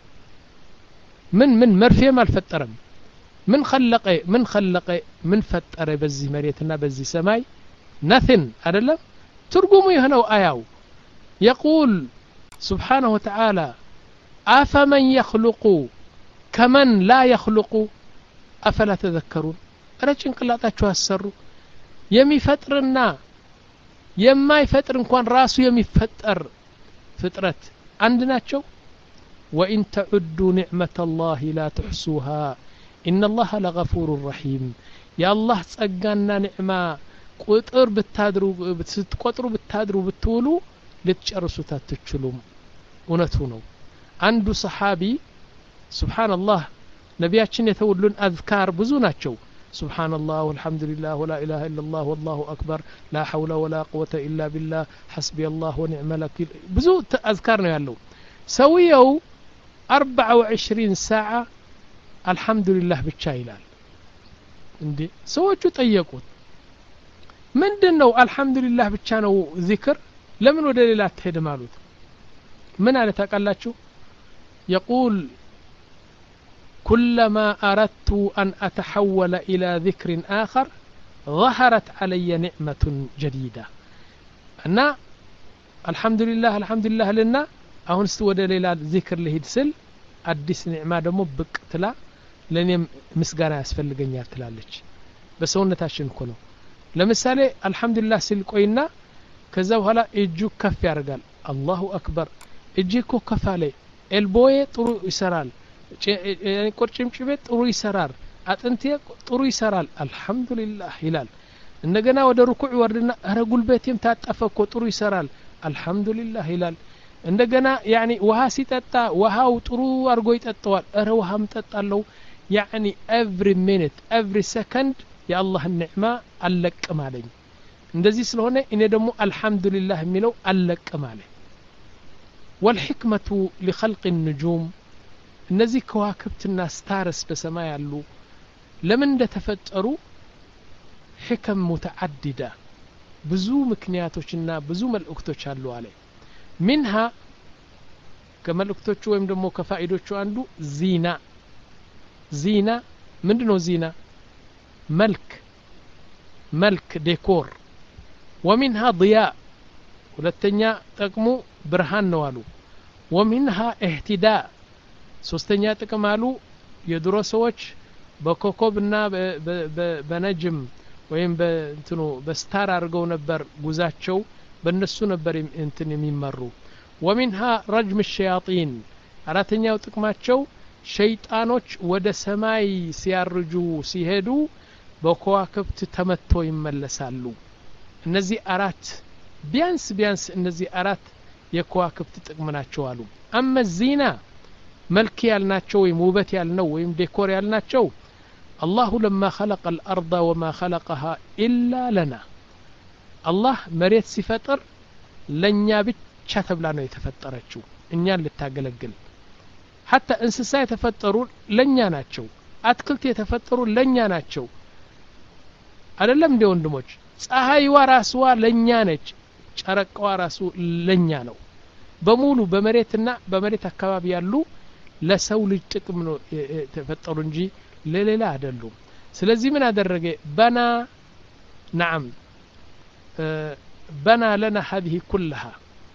من من مرفيم الفترم من خلق من خلق من فتر بزي مريتنا بزي سماي nothing أدلم ترجموا يهنو آياو يقول سبحانه وتعالى أفمن يخلق كمن لا يخلق أفلا تذكرون أرجع قلاتاتشو هالسرو يمي فترنا يما يفتر انكوان راسو يمي فتر فترت عندنا تشو وإن تعدوا نعمة الله لا تحصوها إن الله لغفور رحيم يا الله ጸጋና ኒዕማ ቁጥር ብታድሩ ብትቆጥሩ ብታድሩ ብትውሉ ልትጨርሱት አትችሉም እውነቱ ነው አንዱ ሰሃቢ ሱብሃንአላህ ነቢያችን የተወሉን አዝካር ብዙ ናቸው سبحان الله والحمد لله ولا إله إلا الله والله أكبر لا حول ولا قوة إلا بالله حسبي الله ونعم الوكيل ብዙ አዝካር ነው ያለው ሰውየው أربعة وعشرين ساعة الحمد لله ብቻ ይላል እንዴ ሰዎቹ ጠየቁት ምንድነው الحمد لله ብቻ ነው ዚክር ለምን ወደ ሌላ አትሄድም አሉት ምን አለ ታውቃላችሁ يقول كلما أردت أن أتحول إلى ذكر آخر ظهرت علي نعمة جديدة أنا الحمد لله الحمد لله لنا አሁን እስቲ ወደ ሌላ ዚክር ልሂድ ስል አዲስ ኒዕማ ደሞ ብቅ ትላ ለኔም ምስጋና ያስፈልገኛል ትላለች በሰውነታችን እኮ ነው ለምሳሌ አልহামዱሊላህ ሲል ቆይና ከዛ በኋላ እጁ ከፍ ያደርጋል አላሁ አክበር እጅ እኮ ከፍ አለ ኤልቦዬ ጥሩ ይሰራል ቁርጭምጭሜ ጥሩ ይሰራል አጥንቴ ጥሩ ይሰራል አልহামዱሊላህ ይላል እንደገና ወደ ሩኩዕ ወርድና አረ ጉልበቴም ታጠፈ እኮ ጥሩ ይሰራል አልহামዱሊላህ ይላል እንደገና ያኒ ውሃ ሲጠጣ ውሃው ጥሩ አርጎ ይጠጣዋል አረ ውሃም ጠጣለው ያኒ every minute every second ያ አላህ ኒዕማ አለቅም አለኝ እንደዚህ ስለሆነ እኔ ደግሞ አልহামዱሊላህ የሚለው አለቅም አለኝ والحكمة لخلق النجوم እነዚህ ከዋክብትና ስታርስ በሰማይ ያሉ ለምን እንደተፈጠሩ حكم متعددة ብዙ ምክንያቶችና ብዙ መልእክቶች አሉ አለ منها ከመልእክቶቹ ወይም ደግሞ ከፋይዶቹ አንዱ ዚና ዚና ምንድነው ዚና መልክ መልክ ዴኮር ومنها ضياء ሁለተኛ ጥቅሙ ብርሃን ነው አሉ ومنها اهتداء ሶስተኛ ጥቅም አሉ የድሮ ሰዎች በኮከብና በነጅም ወይም በእንትኑ በስታር አድርገው ነበር ጉዛቸው በእነሱ ነበር እንትን የሚመሩ ومنها رجم الشياطين አራተኛው ጥቅማቸው ሸይጣኖች ወደ ሰማይ ሲያርጁ ሲሄዱ በከዋክብት ተመቶ ይመለሳሉ እነዚህ አራት ቢያንስ ቢያንስ እነዚህ አራት የከዋክብት ጥቅም ናቸው አሉ አመ ዚና መልክ ያልናቸው ወይም ውበት ያልነው ወይም ዴኮር ያልናቸው الله لما خلق الأرض وما خلقها إلا لنا الله مريت ሲፈጥር ለኛ ብቻ ተብላ ነው የተፈጠረችው እኛን ልታገለግል حتى እንስሳ የተፈጠሩ ለኛ ናቸው አትክልት የተፈጠሩ ለኛ ናቸው አይደለም እንደ ወንድሞች ፀሐይዋ ራስዋ ለኛ ነች ጨረቃዋ ራሱ ለኛ ነው በሙሉ በመሬትና በመሬት አካባቢ ያሉ ለሰው ልጅ ጥቅም ነው የተፈጠሩ እንጂ ለሌላ አይደሉም ስለዚህ ምን አደረገ በና نعم بنى لنا هذه كلها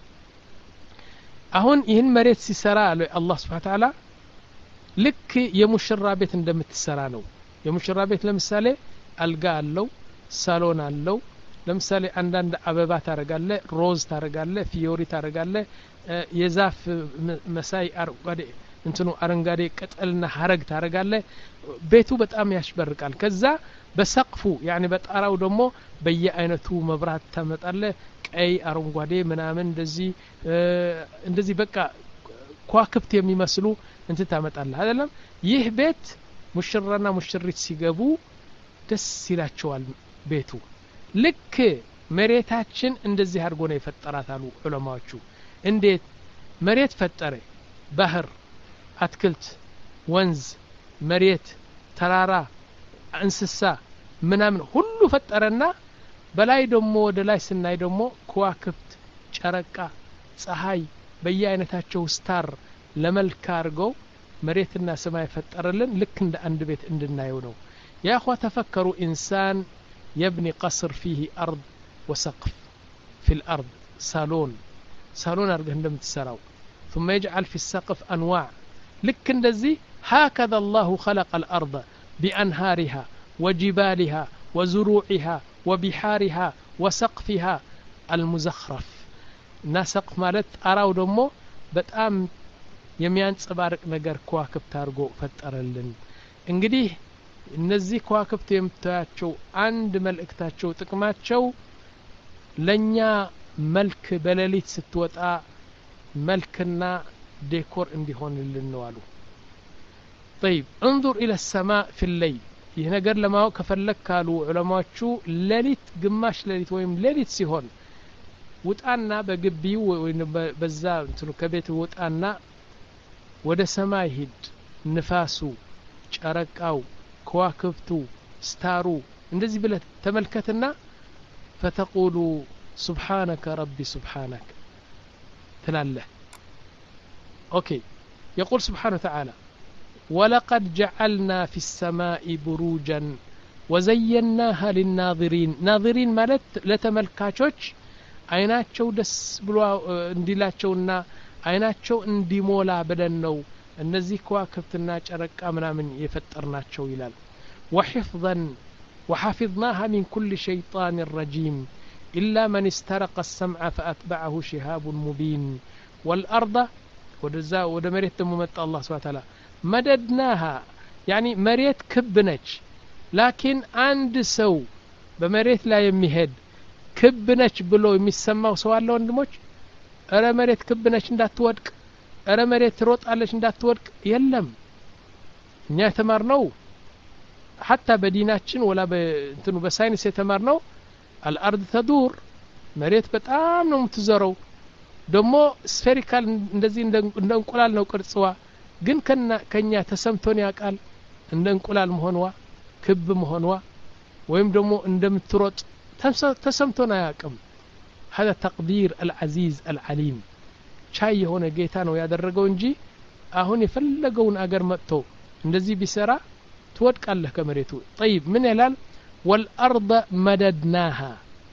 አሁን ይህን መሬት ሲሰራ አላህ Subhanahu Wa Ta'ala ልክ የሙሽራ ቤት እንደምትሰራ ነው የሙሽራ ቤት ለምሳሌ አልጋ አለው ሳሎን አለው ለምሳሌ አንዳንድ አበባ ታረጋለ ሮዝ ታረጋለ ፊዮሪ ታረጋለ የዛፍ መሳይ አረንጓዴ እንትኑ አረንጓዴ ቅጠልና ሐረግ ታረጋለ ቤቱ በጣም ያሽበርቃል ከዛ በሰቅፉ ያኒ በጣራው ደግሞ በየአይነቱ መብራት ታመጣለ ቀይ አረንጓዴ ምናምን እንደዚህ እንደዚህ በቃ ኳክብት የሚመስሉ እንት ታመጣለ አይደለም ይህ ቤት ሙሽራና ሙሽሪት ሲገቡ ደስ ይላቸዋል ቤቱ ልክ መሬታችን እንደዚህ አድርጎ ነው የፈጠራት አሉ ዑለማዎቹ እንዴት መሬት ፈጠረ ባህር አትክልት ወንዝ መሬት ተራራ እንስሳ ምናምን ሁሉ ፈጠረና በላይ ደግሞ ወደ ላይ ስናይ ደግሞ ከዋክብት ጨረቃ ፀሐይ በየአይነታቸው ስታር ለመልካ አድርገው መሬትና ሰማይ ፈጠረልን ልክ እንደ አንድ ቤት እንድናየው ነው يا اخوة تفكروا انسان يبني قصر فيه ارض وسقف في الارض صالون صالون ارجع እንደምትሰራው ثم يجعل في السقف انواع لك እንደዚህ هكذا الله خلق الارض بانهارها وجبالها وزروعها وبحارها وسقفها المزخرف نسق ማለት አራው ደግሞ በጣም የሚያንጸባርቅ ነገር ከዋክብት አድርጎ ፈጠረልን እንግዲህ እነዚህ ከዋክብት የምታያቸው አንድ መልእክታቸው ጥቅማቸው ለኛ መልክ በሌሊት ስትወጣ መልክና ዴኮር እንዲሆንልን ነው አሉ طيب انظر الى السماء في الليل ይህ ነገር ለማወቅ ከፈለክ ካሉ ዑለማዎቹ ሌሊት ግማሽ ሌሊት ወይም ሌሊት ሲሆን ውጣና በግቢው ወይም በዛ እንትኑ ከቤት ውጣና ወደ ሰማይ ሂድ ንፋሱ ጨረቃው ከዋክብቱ ስታሩ እንደዚህ ብለ ተመልከትና فتقول سبحانك ربي سبحانك تلاله اوكي يقول سبحانه وتعالى ولقد جعلنا في السماء بروجا وزيناها للناظرين ناظرين ማለት ለተመልካቾች አይናቸው ደስ ብሎ እንዲላቸውና አይናቸው እንዲሞላ ብለን ነው እነዚህ ከዋክብትና ጨረቃ ምናምን የፈጠርናቸው ይላል وحفظا وحفظناها من كل شيطان رجيم إلا من استرق السمع فأتبعه شهاب مبين والأرض ودزا ودمريت تممت الله سبحانه وتعالى مددناها يعني مريت كبنج لكن عند سو بمريت لا يمهد كبنج بلو يسمعوا سوال ወንድሞች አረ መሬት ክብነች እንዳትወድቅ አረ መሬት ሮጣለች እንዳትወድቅ የለም እኛ ተማርነው حتى بديناችን ولا በእንትኑ በሳይንስ የተማርነው الارض تدور መሬት በጣም ነው የምትዘረው ደሞ ስፌሪካል እንደዚህ እንደ እንቁላል ነው ቅርጽዋ ግን ከና ከኛ ተሰምቶን ያቃል እንደ እንቁላል መሆንዋ ክብ መሆንዋ ወይም ደሞ እንደምትሮጥ ተሰምቶን ያቃም هذا تقدير العزيز العليم ቻይ የሆነ ጌታ ነው ያደረገው እንጂ አሁን የፈለገውን አገር መጥቶ እንደዚህ ቢሰራ ትወድቃለህ ከመሬቱ طيب ምን ይላል والارض مددناها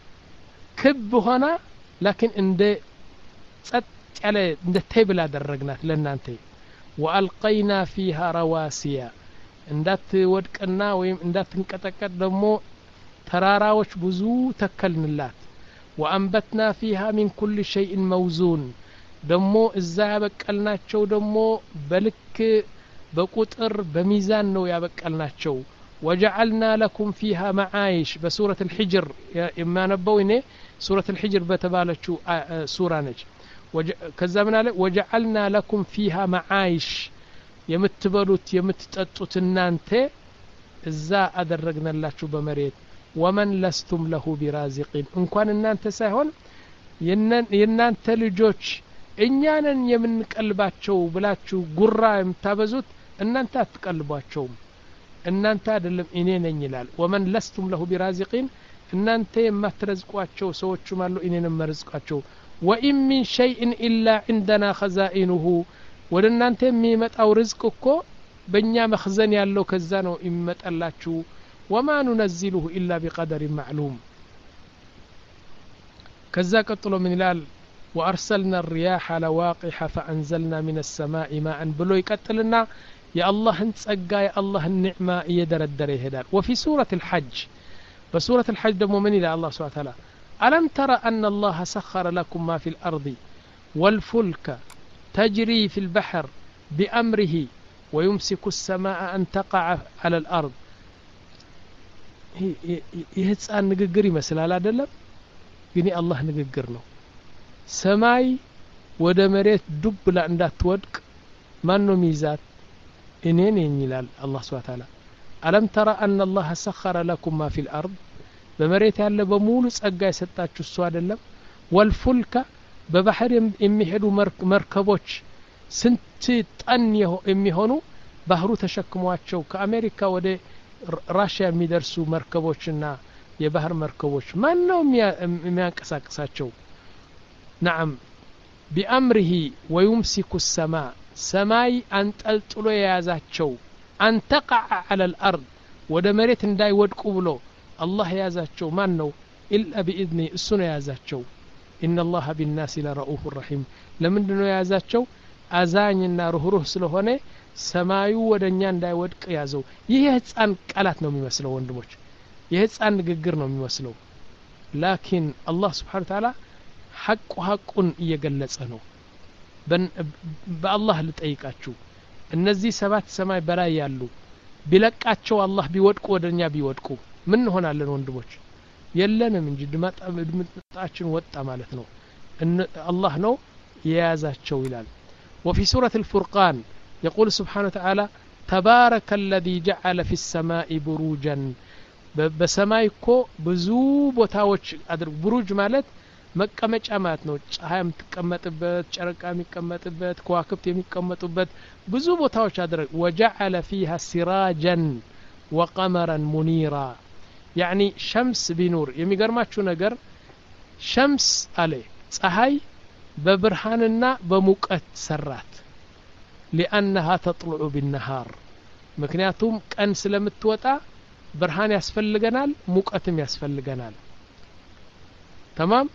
ክብ ሆና لكن እንደ ጸጥ ያለ እንደ ቴብል አደረግናት ለናንተ والقينا فيها رواسي እንዳትወድቅና ወይም እንዳትንቀጠቀጥ ደሞ ተራራዎች ብዙ ተከልንላት وأنبتنا فيها من كل شيء موزون دمو إزا يبقلناچو دمو بلك بقطر بميزان نو يبقلناچو وجعلنا لكم فيها معايش بسورة الحجر إما نبويني سورة الحجر بتبالتشو سورة نج كذا عليه وجعلنا لكم فيها معايش يمتبلوت يمتتطوت እናንተ እዛ አደረግናላችሁ በመሬት ومن لستم له برازقين እንኳን እናንተ ሳይሆን የናንተ ልጆች እኛንን የምንቀልባቸው ብላችሁ ጉራ የምታበዙት እናንተ አትቀልቧቸው እናንተ አይደለም እኔ ነኝ ይላል ومن لستم له برازقين እናንተ የማትረዝቋቸው ሰዎች ማሉ እኔን መርዝቋቸው وإن من شيء إلا عندنا خزائنه ወደ እናንተ የሚመጣው ርዝቅ እኮ በእኛ መخزን ያለው ከዛ ነው ይመጣላችሁ وما ننزله إلا بقدر معلوم كذا قطلو من الال وأرسلنا الرياح لواقح فأنزلنا من السماء ماء بلو يقتلنا يا الله انتصقى يا الله النعمة يدردر يهدال وفي سورة الحج بسورة الحج دمو من إلى الله سبحانه وتعالى ألم ترى أن الله سخر لكم ما في الأرض والفلك تجري في البحر بأمره ويمسك السماء أن تقع على الأرض يهتسان نغغر يመስል አይደለም ግን አላህ ንግግር ነው ሰማይ ወደ መሬት ዱብ ላ እንዳትወድቅ ማን ነው ሚዛት እኔ ነኝ ይላል አላህ Subhanahu Ta'ala አለም ተራ ان الله سخر لكم ما في الارض በመሬት ያለ በሙሉ ጸጋ የሰጣችሁ እሱ አይደለም والفلك በባህር የሚሄዱ መርከቦች ስንት ጠን የሚሆኑ ባህሩ ተሸክሟቸው ከአሜሪካ ወደ ራሽያ የሚደርሱ መርከቦችና የባህር መርከቦች ማን ነው የሚያንቀሳቅሳቸው نعم بأمره ويمسك السماء سماي አንጠልጥሎ የያዛቸው أن تقع على الأرض ወደ መሬት እንዳይወድቁ ብሎ الله የያዛቸው ማን ነው إلا بإذنه እሱ ነው የያዛቸው إن الله بالناس لرؤوف رحيم ለምንድነው የያዛቸው አዛኝና ሩህሩህ ስለሆነ ሰማዩ ወደኛ እንዳይወድቅ ያዘው ይሄ ህፃን ቃላት ነው የሚመስለው ወንድሞች ይሄ ህፃን ንግግር ነው የሚመስለው ላኪን አላህ Subhanahu Ta'ala ሐቁ ሐቁን እየገለጸ ነው በአላህ ልጠይቃችሁ እነዚህ ሰባት ሰማይ በላይ ያሉ ቢለቃቸው አላህ ቢወድቁ ወደኛ ቢወድቁ ምን ሆናለን ወንድሞች የለንም እንጂ ድምጣችን ወጣ ማለት ነው አላህ ነው የያዛቸው ይላል وفي سورة الفرقان يقول سبحانه وتعالى تبارك الذي جعل في السماء بروجا بسماء كو بزو ቦታዎች አድርግ ብሩጅ ማለት መቀመጫ ማለት ነው ፀሐይ የምትቀመጥበት ጨረቃ የሚቀመጥበት ከዋክብት የሚቀመጡበት ብዙ ቦታዎች አድርግ وجعل فيها سراجا وقمرا منيرا يعني شمس بنور የሚገርማችሁ ነገር شمس አለ ፀሐይ በብርሃንና በሙቀት ሰራት لأنها تطلع بالنهار ምክንያቱም ቀን ስለምትወጣ ብርሃን ያስፈልገናል ሙቀትም ያስፈልገናል تمام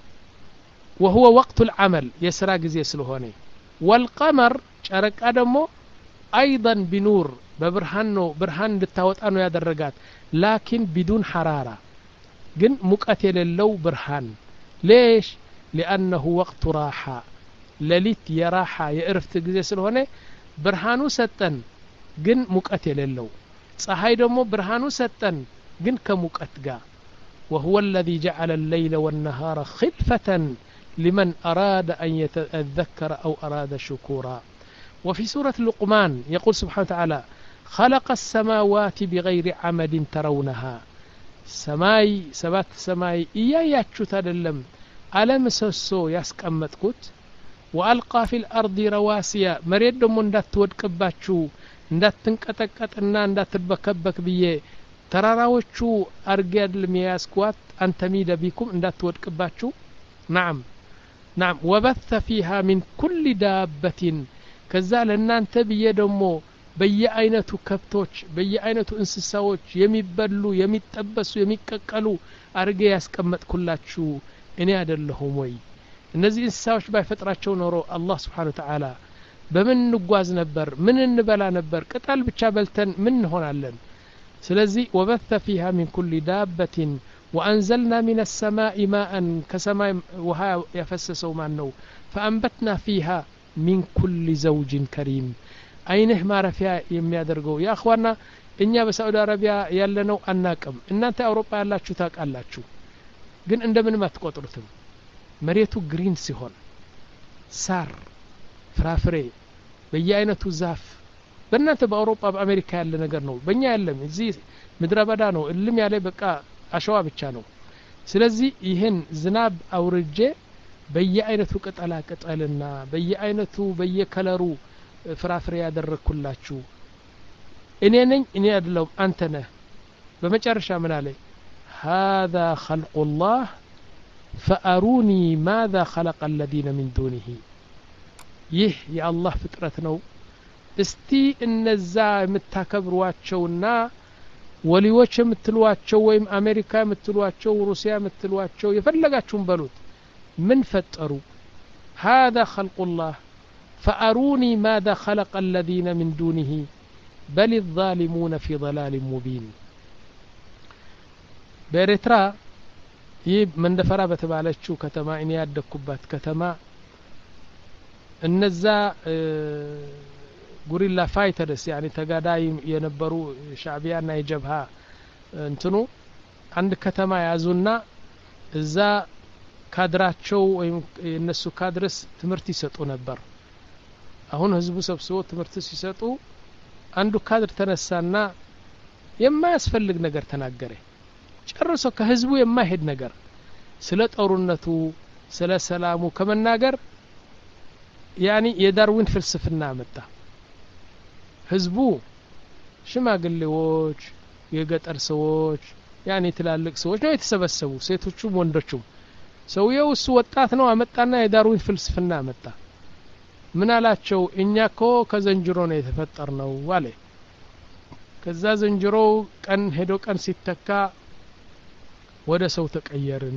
وهو وقت العمل يسرى ጊዜ ስለሆነ والقمر ጨረቃ ደግሞ ايضا بنور በብርሃን ነው ብርሃን እንድታወጣ ነው ያደረጋት لكن بدون حرارة ግን ሙቀት የሌለው ብርሃን ليش لأنه وقت راحة لليت يراحة يعرفت ጊዜ ስለሆነ ብርሃኑ ሰጠን ግን ሙቀት የሌለው ፀሐይ ደግሞ ብርሃኑ ሰጠን ግን ከሙቀት ጋር وهو الذي جعل الليل والنهار خلفة لمن أراد أن يتذكر أو أراد شكورا وفي سورة لقمان يقول سبحانه وتعالى خلق السماوات بغير عمد ترونها سماي سبات سماي إياياتشو تدلم ألم سسو يسكمتكوت وألقى في الأرض رواسيا مريد دمو اندات تودكباتشو اندات تنكتكتنا اندات تبكبك بيه تراراوچو أرقاد المياسكوات أن تميد بكم اندات تودكباتشو نعم نعم وبث فيها من كل دابة كذال النان تبيه دمو በየአይነቱ ከብቶች በየአይነቱ እንስሳዎች የሚበሉ የሚጠበሱ የሚቀቀሉ አርገ ያስቀመጥኩላችሁ እኔ አይደለሁም ወይ እነዚህ እንስሳዎች ባይፈጥራቸው ኖሮ አላህ Subhanahu Ta'ala በምን ንጓዝ ነበር ምን እንበላ ነበር ቅጠል ብቻ በልተን ምን እንሆናለን ስለዚህ وبث فيها من كل دابة وأنزلنا من السماء ماء كسماء وها يفسسوا ما نو فأنبتنا فيها من كل زوج كريم አይነህ ማረፊያ የሚያደርገው ያ اخوانا እኛ በሳዑዲ አረቢያ ያለነው አናቅም እናንተ አውሮፓ ያላችሁ ታውቃላችሁ ግን እንደምንም አትቆጥሩትም መሬቱ ግሪን ሲሆን ሳር ፍራፍሬ በየአይነቱ ዛፍ በእናንተ በአውሮፓ በአሜሪካ ያለ ነገር ነው በእኛ ያለም እዚህ ምድረ በዳ ነው እልም ያለ በቃ አሸዋ ብቻ ነው ስለዚህ ይሄን ዝናብ አውርጄ በየአይነቱ ቅጠላ ቅጠልና በየአይነቱ በየከለሩ ፍራፍሬ ያደረኩላችሁ እኔ ነኝ እኔ አይደለም አንተ ነህ በመጨረሻ ምን አለ هذا خلق الله فأروني ماذا خلق الذين من دونه ይህ የአላህ ፍጥረት ነው እስቲ እነዛ የምታከብሯቸውና ወሊዎች የምትሏቸው ወይም አሜሪካ የምትሏቸው ሩሲያ የምትሏቸው የፈለጋችሁን በሉት ምን ፈጠሩ هذا خلق الله فأروني ماذا خلق الذين من دونه بل الظالمون في ضلال مبين በኤርትራ ይህ መንደፈራ በተባለችው ከተማ እኔ ያደኩባት ከተማ እነዛ ጉሪላ ፋይተርስ ያኒ ተጋዳይ የነበሩ ሻዕቢያና የጀብሃ እንትኑ አንድ ከተማ ያዙና እዛ ካድራቸው ወይም እነሱ ካድርስ ትምርት ይሰጡ ነበር አሁን ህዝቡ ሰብስቦ ትምርት ሲሰጡ አንዱ ካድር ተነሳና የማያስፈልግ ነገር ተናገረ ጨርሶ ከህዝቡ የማይሄድ ነገር ስለ ጦርነቱ ስለ ሰላሙ ከመናገር ያኒ የዳርዊን ፍልስፍና መጣ ህዝቡ ሽማግሌዎች የገጠር ሰዎች ያኒ ትላልቅ ሰዎች ነው የተሰበሰቡ ሴቶቹም ወንዶቹም ሰውየው እሱ ወጣት ነው አመጣና የዳርዊን ፍልስፍና መጣ ምን አላቸው እኛኮ ከዘንጅሮ ነው የተፈጠርነው ዋለ ከዛ ዘንጅሮ ቀን ሄዶ ቀን ሲተካ ወደ ሰው ተቀየርን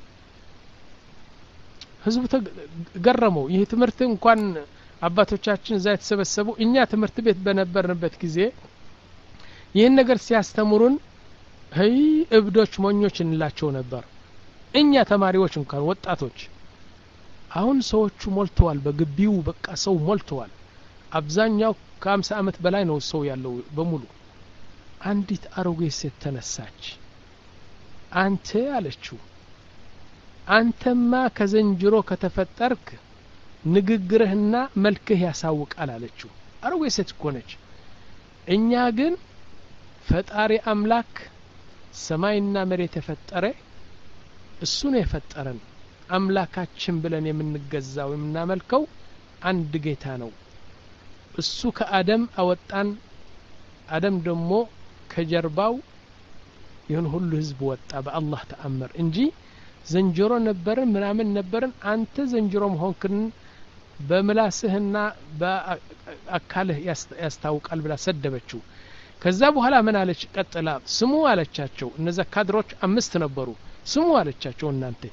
ህዝቡ ተገረመው ይሄ ትምርት እንኳን አባቶቻችን እዛ የተሰበሰቡ እኛ ትምርት ቤት በነበርንበት ጊዜ ይሄን ነገር ሲያስተምሩን ሄይ እብዶች ሞኞች እንላቸው ነበር እኛ ተማሪዎች እንኳን ወጣቶች አሁን ሰዎቹ ሞልተዋል በግቢው በቃ ሰው ሞልተዋል አብዛኛው ከ50 አመት በላይ ነው ሰው ያለው በሙሉ አንዲት አሮጌ ሴት ተነሳች አንተ አለችው አንተማ ከዘንጅሮ ከተፈጠርክ ንግግርህና መልክህ ያሳውቃል አለችው አሮጌ ሴት ኮነች እኛ ግን ፈጣሪ አምላክ ሰማይና መሬት የፈጠረ እሱ ነው የፈጠረን አምላካችን ብለን የምንገዛው የምናመልከው አንድ ጌታ ነው እሱ ከአደም አወጣን አደም ደግሞ ከጀርባው ይሁን ሁሉ ህዝብ ወጣ በአላህ ተአምር እንጂ ዘንጅሮ ነበርን ምናምን ነበርን አንተ ዘንጅሮ መሆንክን በመላስህና በአካልህ ያስታውቃል ብላ ሰደበችው ከዛ በኋላ ምን አለች ቀጥላ ስሙ አለቻቸው እነዛ ካድሮች አምስት ነበሩ ስሙ አለቻቸው እናንተ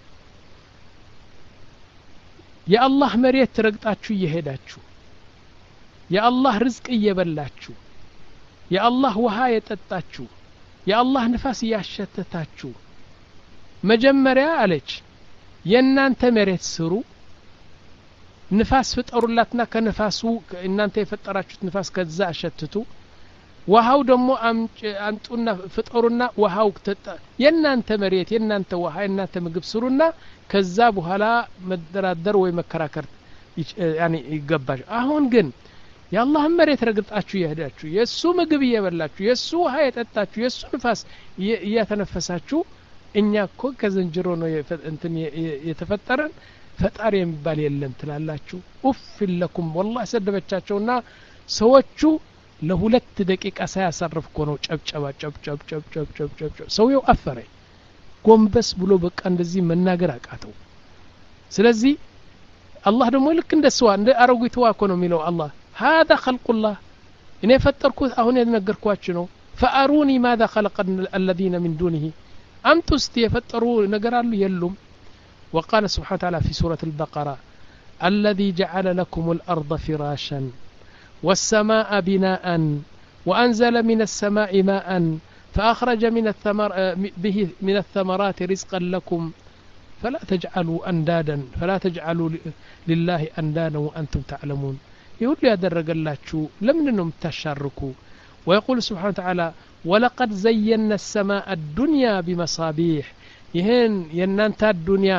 የአላህ መሬት ረግጣችሁ እየሄዳችሁ የአላህ ርዝቅ እየበላችሁ የአላህ ውሃ የጠጣችሁ የአላህ ንፋስ ያሸተታችሁ መጀመሪያ አለች የእናንተ መሬት ስሩ ንፋስ ፍጠሩላትና ከንፋሱ እናንተ የፈጠራችሁት ንፋስ ከዛ አሸትቱ ውሃው ደግሞ አንጡና ፍጠሩና ውሃው ተጣ የእናንተ መሬት የእናንተ ውሃ የእናንተ ምግብ ስሩና ከዛ በኋላ መደራደር ወይ መከራከር ያኒ ይገባሽ አሁን ግን የአላህ መሬት ረግጣችሁ ይሄዳችሁ የሱ ምግብ እየበላችሁ የሱ ውሃ የጠጣችሁ የሱ ንፋስ እያተነፈሳችሁ እኛ እኮ ከዘንጅሮ ነው እንትን የተፈጠረን ፈጣሪ የሚባል የለም ትላላችሁ ኡፍ ለኩም والله ሰደበቻቸውና ሰዎቹ ለሁለት ደቂቃ ሳያሳርፍ እኮ ነው ጨብጨባ ጨብጨብ ጨብጨብ ጨብጨብ ሰውየው አፈረ ጎንበስ ብሎ በቃ እንደዚህ መናገር አቃተው ስለዚህ አላህ ደግሞ ልክ እንደሷ እንደ አረጉይተዋ እኮ ነው የሚለው አላህ هذا خلق الله እኔ ፈጠርኩት አሁን የነገርኳችሁ ነው فأروني ماذا خلق الذين من دونه أمتوا استي يفتروا نقرأ يلوم وقال سبحانه وتعالى في سورة البقرة الذي جعل لكم الأرض فراشا والسماء بناء وأنزل من السماء ماء فأخرج من الثمر به من الثمرات رزقا لكم فلا تجعلوا أندادا فلا تجعلوا لله أندادا وأنتم تعلمون يقول لي أدرج الله شو لم ننم تشاركوا ويقول سبحانه وتعالى ولقد زينا السماء الدنيا بمصابيح ይህን የናንተ ዱንያ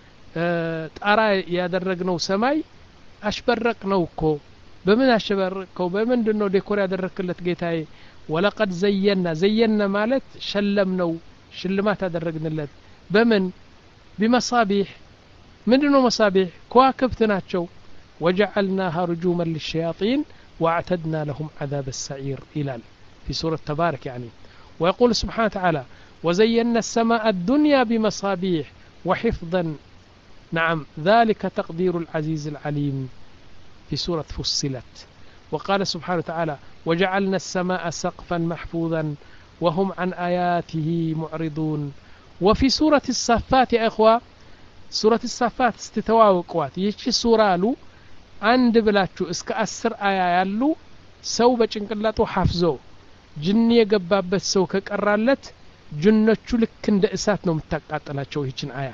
ጣራ ያደረግነው ሰማይ አሽበረቅነው እኮ በምን አሽበረቅከው በምንድነው ዴኮር ያደረክለት ጌታዬ ولقد زينا زينا ማለት ሸለምነው ሽልማት አደረግንለት በምን بمصابيح ምንድነው መሳቢህ ከዋክብት ናቸው وجعلناها رجوما للشياطين واعتدنا لهم عذاب السعير إلى في سورة تبارك يعني ويقول سبحانه وتعالى وزينا السماء الدنيا بمصابيح وحفظا نعم ذلك تقدير العزيز العليم في سورة فصلت وقال سبحانه وتعالى وجعلنا السماء سقفا محفوظا وهم عن آياته معرضون وفي سورة الصفات يا إخوة سورة الصفات استتواوقوات يشي سورة له عند بلاتشو اسك أسر آية يالو سو بچنقلاطو حافظو جن يገባበት ሰው ከቀራለት ጅኖቹ ልክ እንደ እሳት ነው የምታቃጥላቸው ይችን አያ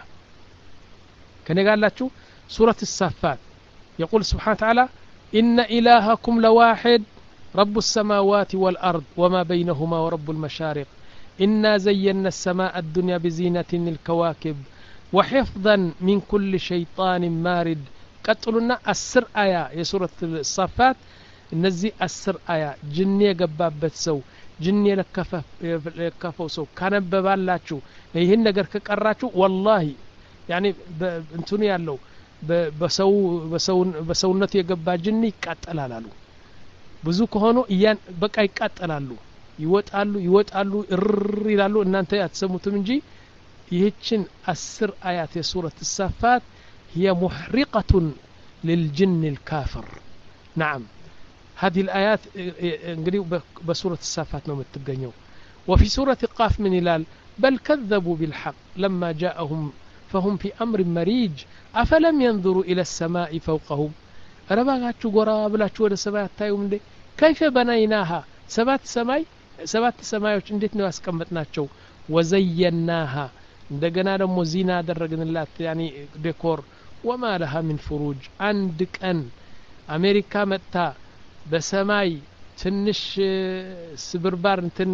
ከነጋላችሁ ሱረት الصفات يقول سبحانه وتعالى إن إلهكم لواحد رب السماوات والأرض وما بينهما ورب المشارق إنا زينا السماء الدنيا بزينة الكواكب وحفظا من كل شيطان مارد قتلنا أسر آية يا سورة الصفات እነዚህ አስር አያ ጅን የገባበት ሰው ጅን የለከፈ የለከፈው ሰው ካነበባላችሁ ይሄን ነገር ከቀራችሁ والله يعني እንትኑ ያለው በሰው በሰው በሰውነቱ የገባ ጅን ይቃጠላል አሉ ብዙ ከሆኑ ያን በቃ ይቃጠላሉ ይወጣሉ ይወጣሉ እር ይላሉ እናንተ አትሰሙትም እንጂ ይህችን አስር አያት የሱረት الصفات هي محرقة للجن الكافر نعم هذه الآيات بسورة الصفات نوم التقنيو وفي سورة قاف من هلال بل كذبوا بالحق لما جاءهم فهم في أمر مريج أفلم ينظروا إلى السماء فوقهم رباغاتشو قراب لا تشور السماء تايوم دي كيف بنيناها سبات سماي سبات سمايوش انديت نواس كمتناتشو وزيناها دقنا دمو زينة درقن الله يعني ديكور وما لها من فروج عندك أن أمريكا متى በሰማይ ትንሽ ስብርባር እንትን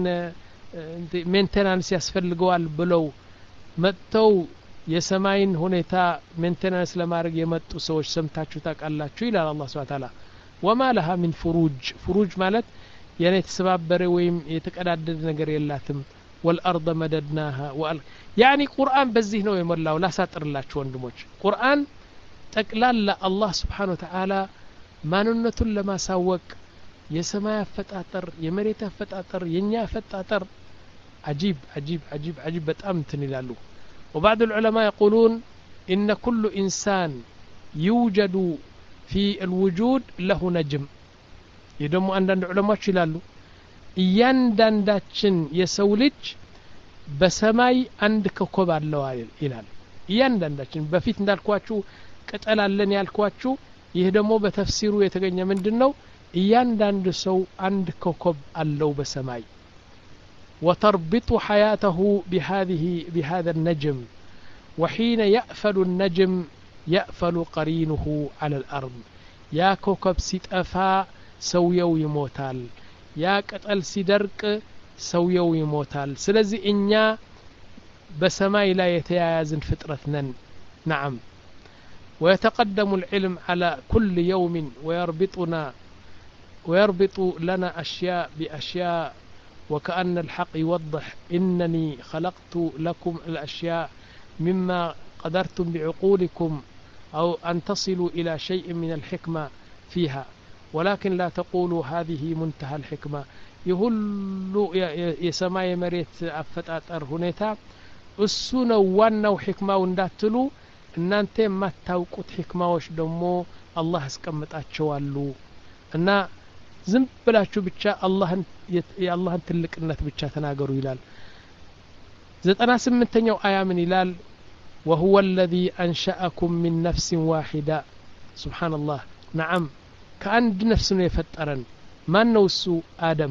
ሜንቴናንስ ያስፈልገዋል ብለው መጥተው የሰማይን ሁኔታ ሜንቴናንስ ለማድረግ የመጡ ሰዎች ሰምታችሁ ታውቃላችሁ ይላል አላህ Subhanahu Wa Ta'ala وما لها من فروج فروج ማለት የኔ ተሰባበረ ወይም የተቀዳደደ ነገር የላትም والارض مددناها وال يعني ቁርአን በዚህ ነው የሞላው ላሳጥርላችሁ ወንድሞች ቁርአን ጠቅላላ አላህ Subhanahu Wa Ta'ala ማንነቱን ለማሳወቅ የሰማይ አፈጣጠር የመሬት አፈጣጠር የኛ አፈጣጠር عجيب عجيب عجيب عجيب በጣም እንትን ይላሉ وبعض العلماء يقولون إن كل إنسان يوجد في الوجود له نجم يدوم አንዳንድ ዑለማዎች ይላሉ እያንዳንዳችን የሰው ልጅ በሰማይ አንድ ኮከብ አለው ይላል እያንዳንዳችን በፊት እንዳልኳችሁ ቅጠል አለን ያልኳችሁ ይህ ደግሞ በተፍሲሩ የተገኘ ምንድነው እያንዳንዱ ሰው አንድ ኮከብ አለው በሰማይ وتربط حياته بهذه بهذا النجم وحين يأفل النجم يأفل قرينه على الأرض يا كوكب سيطفا سويو يموتال يا قتل سيدرق سويو يموتال ስለዚህ እኛ በሰማይ ላይ የተያያዝን ፍጥረት ነን نعم ويتقدم العلم على كل يوم ويربطنا ويربط لنا أشياء بأشياء وكأن الحق يوضح إنني خلقت لكم الأشياء مما قدرتم بعقولكم أو أن تصلوا إلى شيء من الحكمة فيها ولكن لا تقولوا هذه منتهى الحكمة يهل يسمى مريت أفتأتر هنيتا السنة وانا وحكمة ونداتلو እናንተ የማታውቁት ህክማዎች ደግሞ አላህ አስቀምጣቸው አሉ እና ዝም ብላችሁ ብቻ አላህን የአላህን ትልቅነት ብቻ ተናገሩ ይላል ዘጠና ስምንተኛው አያ ምን ይላል وهو الذي أنشأكم من نفس واحدة سبحان الله نعم كأند نفس يفترن ما نوسو آدم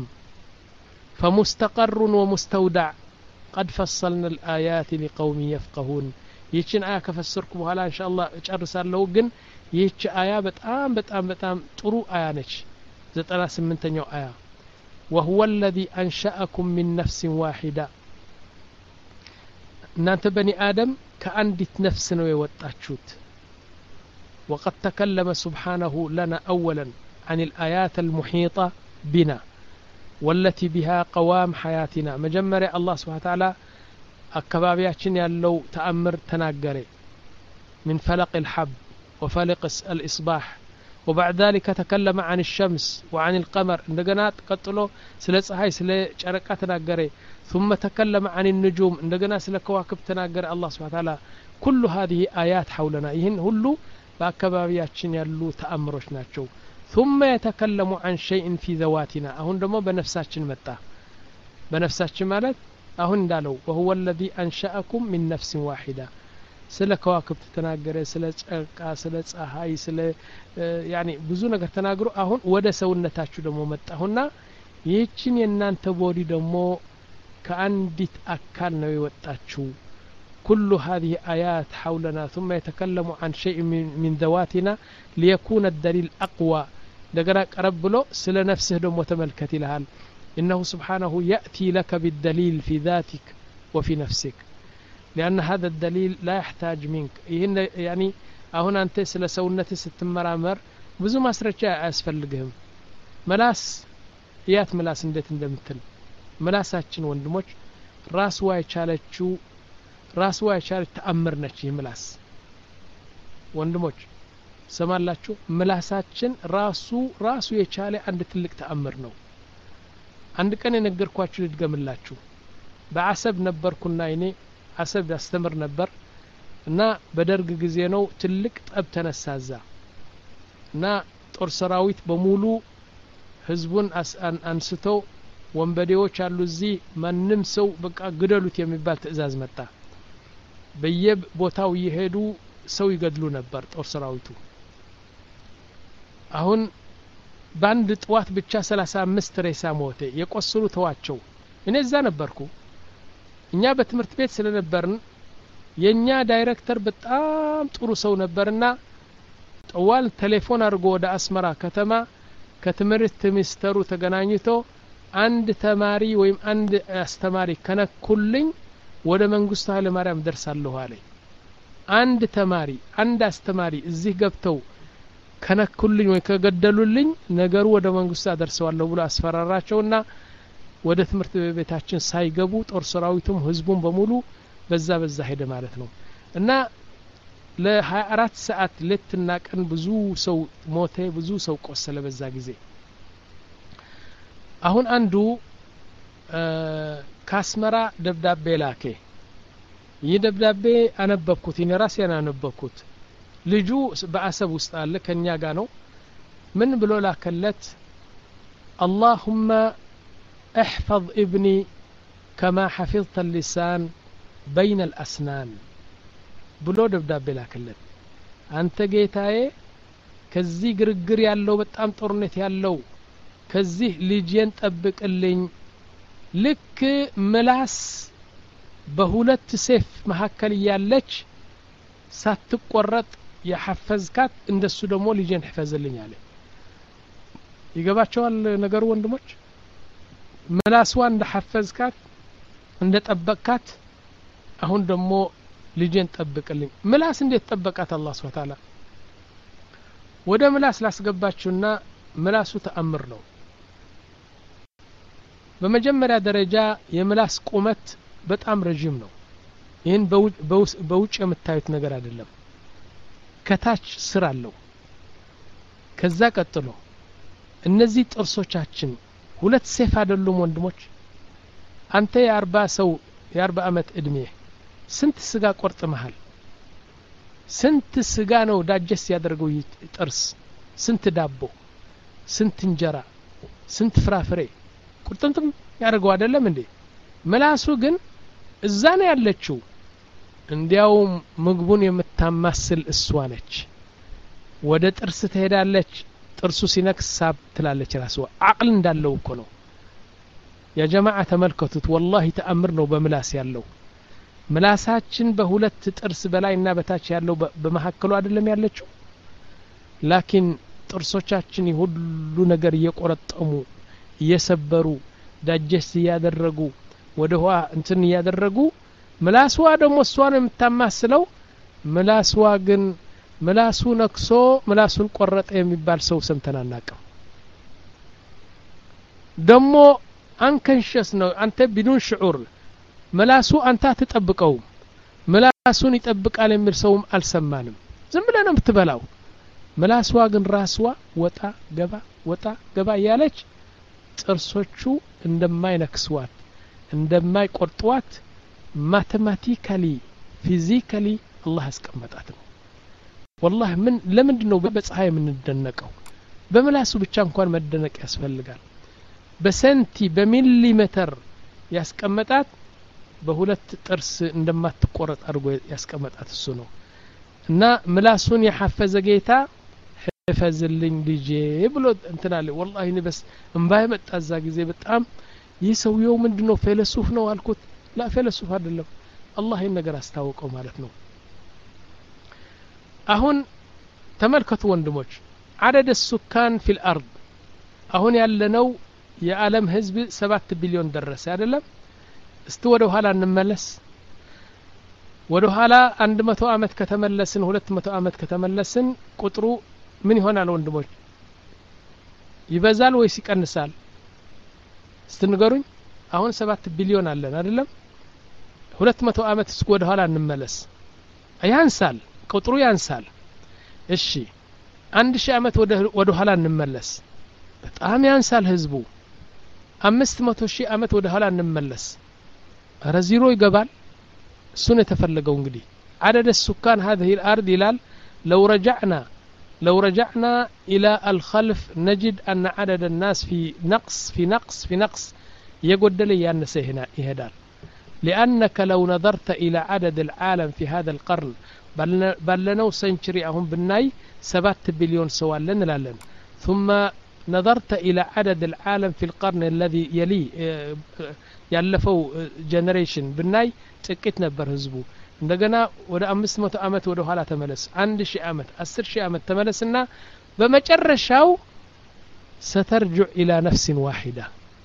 فمستقر ومستودع قد فصلنا الآيات لقوم يفقهون ይችን አያ ከፈሰርኩ በኋላ ኢንሻአላህ እጨርሳለሁ ግን ይህች አያ በጣም በጣም በጣም ጥሩ አያ ነች ዘጠና ስምንተኛው አያ وهو الذي أنشأكم من نفس واحدة እናንተ በኒ አደም ከአንዲት ነፍስ ነው የወጣችሁት وقد تكلم سبحانه لنا أولا عن الآيات المحيطة بنا والتي بها قوام حياتنا مجمرة الله سبحانه وتعالى أكبابياتشن يالو تأمر تناقري من فلق الحب وفلق الإصباح وبعد ذلك تكلم عن الشمس وعن القمر عندنا قتلوا سلا صحاي سلا شركة تناقري ثم تكلم عن النجوم عندنا سلا كواكب تناقري الله سبحانه وتعالى كل هذه آيات حولنا يهن هلو በአካባቢያችን ያሉ ተአምሮች ናቸው ثم يتكلم عن شيء في ذواتنا አሁን ደግሞ በነፍሳችን መጣ በነፍሳችን ማለት አሁን እንዳለው وهو الذي أنشأكم من نفس واحدة ስለ ከዋክብት ተናገረ ስለ ጨረቃ ስለ ፀሐይ ስለ ያኒ ብዙ ነገር ተናግሮ አሁን ወደ ሰውነታችሁ ደግሞ መጣሁና ይህችን የናንተ ቦዲ ደግሞ ከአንዲት አካል ነው የወጣችሁ كل هذه آيات حولنا ثم يتكلم عن شيء من, من ذواتنا ليكون الدليل أقوى دقنا قرب له سل نفسه دم وتملكت لها إنه سبحانه يأتي لك بالدليل في ذاتك وفي نفسك لأن هذا الدليل لا يحتاج منك يعني هنا أنت سل سونة ستمرامر بزو ما سرجع أسفل لقهم ملاس يات ملاس اندت اندمتل ملاساتشن وندموش راس واي چالچو ራስዋ የቻለች ተአምር ነች ይምላስ ወንድሞች ሰማላችሁ ምላሳችን ራሱ ራሱ የቻለ አንድ ትልቅ ተአምር ነው አንድ ቀን የነገርኳችሁ ልድገምላችሁ በአሰብ ነበርኩና እኔ አሰብ ያስተምር ነበር እና በደርግ ጊዜ ነው ትልቅ ጠብ ተነሳዛ እና ጦር ሰራዊት በሙሉ ህዝቡን አንስተው ወንበዴዎች አሉ እዚህ ማንም ሰው በቃ ግደሉት የሚባል ትዕዛዝ መጣ በየቦታው ይሄዱ ሰው ይገድሉ ነበር ጦር ሰራዊቱ አሁን ባንድ ጥዋት ብቻ ሰላሳ አምስት ሬሳ ሞተ የቆሰሉ ተዋቸው እኔ እዛ ነበርኩ እኛ በትምህርት ቤት ስለነበርን የኛ ዳይሬክተር በጣም ጥሩ ሰው ነበርና ጠዋል ቴሌፎን አድርጎ ወደ አስመራ ከተማ ከትምህርት ሚኒስተሩ ተገናኝቶ አንድ ተማሪ ወይም አንድ አስተማሪ ከነኩልኝ ወደ መንግስቱ ኃይለ ማርያም ደርሳለሁ አለ አንድ ተማሪ አንድ አስተማሪ እዚህ ገብተው ከነኩልኝ ወይ ከገደሉልኝ ነገሩ ወደ መንግስቱ አደርሰዋለሁ ብሎ አስፈራራቸውና ወደ ትምህርት ቤታችን ሳይገቡ ጦር ሰራዊቱም ህዝቡም በሙሉ በዛ በዛ ሄደ ማለት ነው እና ለ24 ሰዓት ለትና ቀን ብዙ ሰው ሞተ ብዙ ሰው ቆሰለ በዛ ጊዜ አሁን አንዱ ካስመራ ደብዳቤ ላከ ይህ ደብዳቤ አነበብኩት እኔ ራሴ አነበብኩት ልጁ በአሰብ ውስጥ አለ ከኛ ጋር ነው ምን ብሎ ላከለት اللهم احفظ ابني كما حفظت اللسان بين الأسنان ብሎ ደብዳቤ ላከለት አንተ ጌታዬ ከዚህ ግርግር ያለው በጣም ጦርነት ያለው ከዚህ ልጄን ጠብቅልኝ ልክ ምላስ በሁለት ሴፍ መሐከል ያለች ሳትቆረጥ ያሐፈዝካት እንደሱ ደግሞ ልጄን ሕፈዝልኝ አለ ይገባቸዋል ነገሩ ወንድሞች ምላስዋ እንደሐፈዝካት እንደጠበቅካት አሁን ደግሞ ልጄን ጠብቅልኝ ምላስ እንዴት ጠበቃት አላህ Subhanahu Wa Ta'ala ወደ ምላስ ላስገባችሁና ምላሱ ተአምር ነው በመጀመሪያ ደረጃ የምላስ ቁመት በጣም ረጅም ነው ይሄን በውጭ የምታዩት ነገር አይደለም ከታች ስር አለው ከዛ ቀጥሎ እነዚህ ጥርሶቻችን ሁለት ሴፍ አይደሉም ወንድሞች አንተ የ40 ሰው የ40 አመት እድሜ ስንት ስጋ ቆርጥመሃል ስንት ስጋ ነው ዳጀስ ያደርገው ጥርስ ስንት ዳቦ ስንት እንጀራ ስንት ፍራፍሬ ቁርጥምጥም ያደርገው አይደለም እንዴ ምላሱ ግን እዛ ነው ያለችው እንዲያው ምግቡን የምታማስል እሷ ነች ወደ ጥርስ ትሄዳለች ጥርሱ ሲነክስ ሳብ ትላለች ራስዋ አቅል እንዳለው እኮ ነው ያ ጀማዓ ተመልከቱት والله ተአምር ነው በምላስ ያለው ምላሳችን በሁለት ጥርስ በላይና በታች ያለው በመሐከሉ አይደለም ያለችው ላኪን ጥርሶቻችን ሁሉ ነገር እየቆረጠሙ እየሰበሩ ዳጀስ ያደረጉ ወደዋ እንትን ያደረጉ ምላስዋ ደግሞ እሷን የምታማስለው ምላስዋ ግን ምላሱ ነክሶ ምላሱን ቆረጠ የሚባል ሰው ሰምተን አናውቅም ደግሞ አንከንሸስ ነው አንተ ቢዱን ሽዑር ምላሱ አንተ አትጠብቀው ምላሱን ይጠብቃል የሚል ሰውም አልሰማንም ዝም ብለህ ነው የምትበላው ምላስዋ ግን ራስዋ ወጣ ገባ ወጣ ገባ ያለች ጥርሶቹ እንደማይነክስዋት እንደማይቆርጧት ማቴማቲካሊ ፊዚካሊ አላህ አስቀመጣት ነው والله ምን ለምንድነው በፀሐይ የምንደነቀው በምላሱ ብቻ እንኳን መደነቅ ያስፈልጋል በሰንቲ በሚሊሜትር ያስቀመጣት በሁለት ጥርስ እንደማትቆረጥ አድርጎ ያስቀመጣት እሱ ነው እና ምላሱን የሐፈዘ ጌታ حفظልኝ ልጄ ብሎ እንትናለ والله እኔ በስ እንባይ መጣዛ ጊዜ በጣም ይሰውየው ምንድነው ፊሎሶፍ ነው አልኩት لا ፊሎሶፍ አይደለም አላህ ይሄን ነገር አስታውቀው ማለት ነው አሁን ተመልከቱ ወንድሞች عدد السكان في الارض አሁን ያለነው የዓለም ህዝብ ሰባት ቢሊዮን ደረሰ አይደለም እስቲ ወደ ኋላ እንመለስ ወደ ኋላ መቶ አመት ከተመለስን ሁለት መቶ አመት ከተመለስን ቁጥሩ ምን ይሆናል ወንድሞች ይበዛል ወይስ ይቀንሳል እስቲ ንገሩኝ አሁን ሰባት ቢሊዮን አለን አይደለም ሁለት መቶ አመት እስከ ወደ ኋላ እንመለስ ያንሳል ቁጥሩ ያንሳል እሺ አንድ ሺህ አመት ወደ ወደ ኋላ እንመለስ በጣም ያንሳል ህዝቡ አምስት መቶ ሺህ አመት ወደ ኋላ እንመለስ አረ ዜሮ ይገባል እሱን የተፈለገው እንግዲህ عدد السكان هذه الارض ይላል لو رجعنا لو رجعنا الى الخلف نجد ان عدد الناس في نقص في نقص في نقص يقدل يانس هنا يهدال لانك لو نظرت الى عدد العالم في هذا القرن بل لنو سنشري اهم بالناي سبعة بليون سوالن لالن ثم نظرت الى عدد العالم في القرن الذي يلي ያለፈው ጀነሬሽን ብናይ ጥቂት ነበር ህዝቡ እንደገና ወደ አምስት መቶ አመት ወደ ኋላ ተመለስ አንድ ሺህ አመት አስር ሺህ አመት ተመለስና በመጨረሻው سترجع الى نفس واحده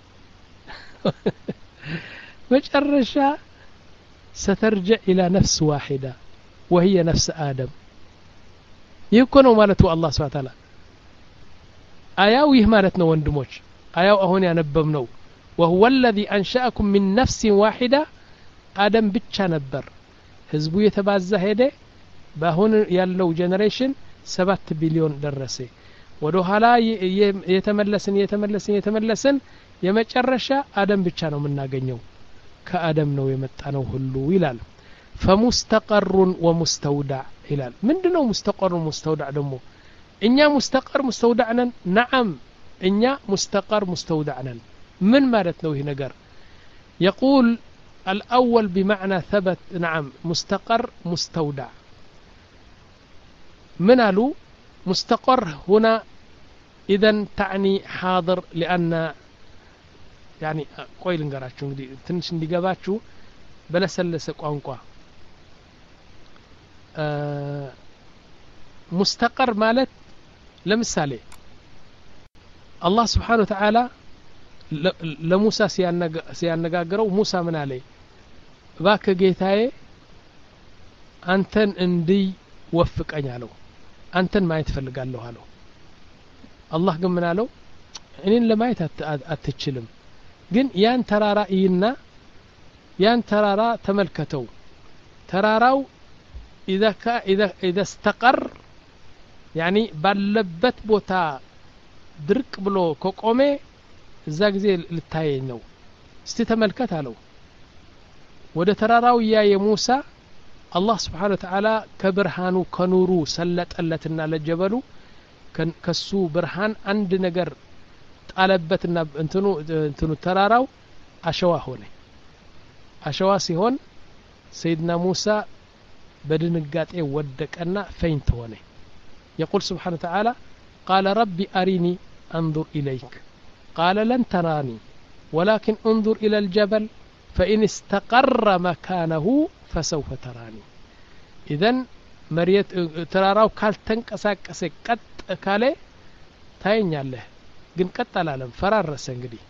መጨረሻ سترجع الى نفس واحده وهي نفس ادم يكونوا مالته الله سبحانه وتعالى አያው ይህ ማለት ነው ወንድሞች አያው አሁን ያነበብነው وهو الذي أنشأكم من نفس واحدة آدم ብቻ ነበር ህዝቡ የተባዛ ሄደ በአሁን ያለው ጀነሬሽን ሰባት ቢሊዮን ደረሰ ወደ ኋላ የተመለስን የተመለስን የተመለስን የመጨረሻ አደም ብቻ ነው የምናገኘው ከአደም ነው የመጣነው ሁሉ ይላል فمستقر ومستودع ይላል ምንድነው مستقر ومستودع ደግሞ እኛ مستقر مستودع ነን نعم እኛ مستقر مستودع ነን من مالتنا وهي نجار يقول الأول بمعنى ثبت نعم مستقر مستودع من قالوا مستقر هنا إذن تعني حاضر لأن يعني قويل نقرأتشو تنش ندقاباتشو بلا سلسك أنقوا آه مستقر مالت لمثالي الله سبحانه وتعالى ለሙሳ ሲያነጋግረው ሙሳ ምን አለ ባከ ጌታዬ አንተን እንዲይ ወፍቀኝ አለው አንተን ማየት ፈልጋለሁ አለው አላህ ግን ምን አለው እኔን ለማየት አትችልም ግን ያን ተራራ ይና ያን ተራራ ተመልከተው ተራራው اذا اذا اذا استقر يعني ባለበት ቦታ ድርቅ ብሎ ከቆመ እዛ ጊዜ ልታየኝ ነው እስቲ ተመልከት አለው ወደ ተራራው ያየ ሙሳ አላህ Subhanahu Wa Ta'ala ከብርሃኑ ከኑሩ ሰለጠለትና ለጀበሉ ከሱ ብርሃን አንድ ነገር ጣለበትና እንትኑ እንትኑ ተራራው አሸዋ ሆነ አሸዋ ሲሆን ሰይድና ሙሳ በድንጋጤ ወደቀና ፈይንት ሆነ يقول سبحانه وتعالى قال ربي أريني أنظر إليك قال لن تراني ولكن انظر إلى الجبل فإن استقر مكانه فسوف تراني إذن مريت تراراو كال تنقساقس قد كاله تاينياله ግን ቀጣላለም ፈራረሰ እንግዲህ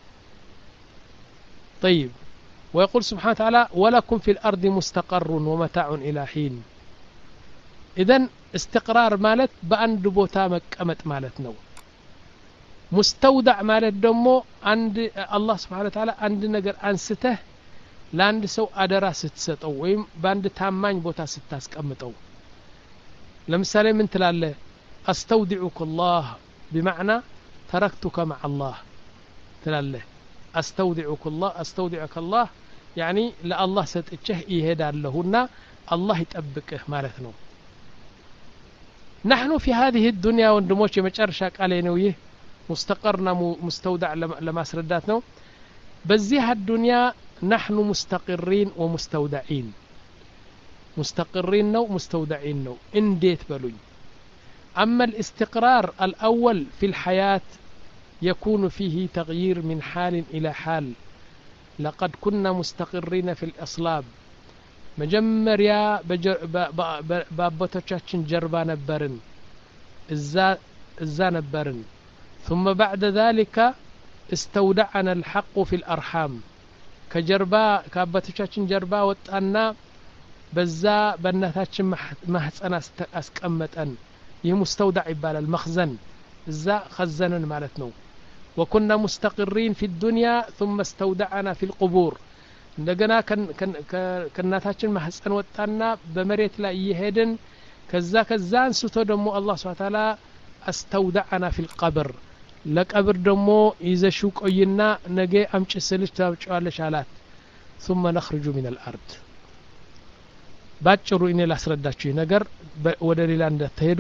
طيب ويقول سبحانه وتعالى ولكم في الأرض مستقر ومتاع إلى حين إذن استقرار مالت بأند بوتا مكأمت مالت نو مستودع مالت دمو عند الله سبحانه وتعالى عند نجر أنسته لاند سو أدرا ستسطو ويم باند تاماኝ ቦታ ስታስቀምጠው ለምሳሌ ምን ትላለህ أستودعك الله بمعنى تركتك مع الله ትላለህ أستودعك الله أستودعك الله يعني لا الله ستچه ይሄዳለሁና الله ይጠብቅህ ማለት ነው نحن في هذه الدنيا ወንድሞች የመጨረሻ ቃሌ ነው ይህ مستقرنا مستودع لما سردات ነው በዚህ الدنيا نحن مستقرين ومستودعين مستقرين نو مستودعين نو انديت بلوي أما الاستقرار الأول في الحياة يكون فيه تغيير من حال إلى حال لقد كنا مستقرين في الأصلاب مجمر يا بابتوچاچن جربا نبرن إزا إزا نبرن ثم بعد ذلك استودعنا الحق في الأرحام ከጀርባ ከአባቶቻችን ጀርባ ወጣና በዛ በእናታችን ማህፀን አስቀመጠን ይህ مستودع ይባላል መخزن እዛ خزنን ማለት ነው وكنا مستقرين في الدنيا ثم استودعنا في القبور እንደገና ከእናታችን ማህፀን ወጣና በመሬት ላይ እየሄድን ከዛ ከዛ አንስቶ ደግሞ አላህ Subhanahu Wa Ta'ala استودعنا في القبر ለቀብር ደግሞ ይዘሽው ቆይና ነገ አምጪ ስልሽ ታውጫለሽ አላት ثم نخرج من الارض ባጭሩ እኔ ላስረዳችሁ ነገር ወደ ሌላ እንደተሄዱ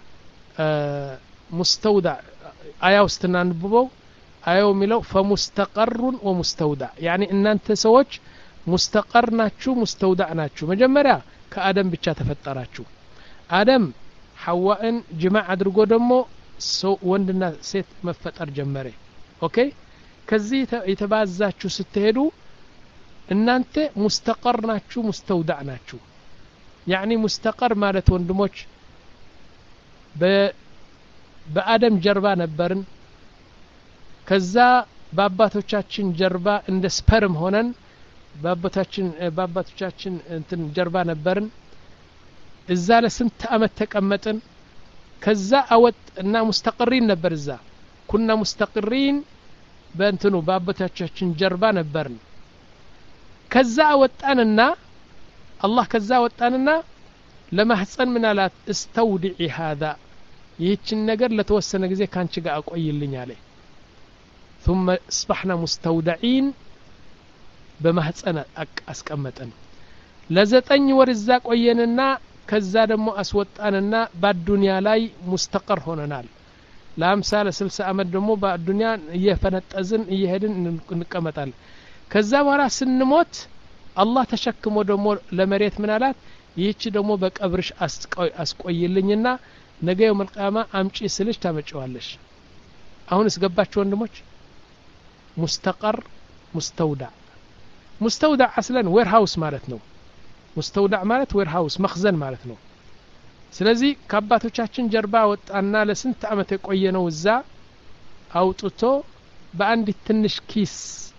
مستودع አያው ስትናንብበው አያው የሚለው فمستقر ومستودع يعني እናንተ ሰዎች مستقر ናችሁ مستودع ናችሁ መጀመሪያ ከአደም ብቻ ተፈጠራችሁ አደም ሐዋን ጅማዕ አድርጎ ደግሞ ሰው ወንድና ሴት መፈጠር ጀመረ ኦኬ ከዚህ የተባዛችሁ ስትሄዱ እናንተ مستقر ናችሁ مستودع ናችሁ يعني مستقر ማለት ወንድሞች በ በአደም ጀርባ ነበርን ከዛ በአባቶቻችን ጀርባ እንደ ስፐርም ሆነን በአባቶቻችን በአባቶቻችን እንትን ጀርባ ነበርን እዛ ለስንት አመት ተቀመጥን ከዛ አወጥ እና مستقرين ነበር እዛ كنا مستقرين በእንትኑ በአባቶቻችን ጀርባ ነበርን ከዛ ወጣንና አላህ ከዛ ወጣንና ለማህፀን ምን አላት استودعي هذا ይህችን ነገር ለተወሰነ ጊዜ ካንቺ ጋር አቆይልኝ አለ ثم اصبحنا مستودعين በማህፀን አስቀመጠን ለዘጠኝ ወር እዛ ቆየንና ከዛ ደግሞ አስወጣንና በአዱንያ ላይ مستقر ሆነናል ለአምሳ ለስልሳ አመት ደግሞ በአዱንያ እየፈነጠዝን እየሄድን እንቀመጣለን ከዛ በኋላ ስንሞት አላህ ተሸክሞ ደግሞ ለመሬት ምን አላት ይህች ደግሞ በቀብርሽ አስቆይልኝና ነገ የውም القيامة አምጪ ስልሽ ታመጪዋለሽ አሁንስ ገባችሁ ወንድሞች مستقر مستودع مستودع اصلا وير هاوس ማለት ነው مستودع ማለት وير هاوس مخزن ማለት ነው ስለዚህ ከአባቶቻችን ጀርባ ወጣና ለስንት አመት የቆየነው እዛ አውጥቶ በአንድ ትንሽ ኪስ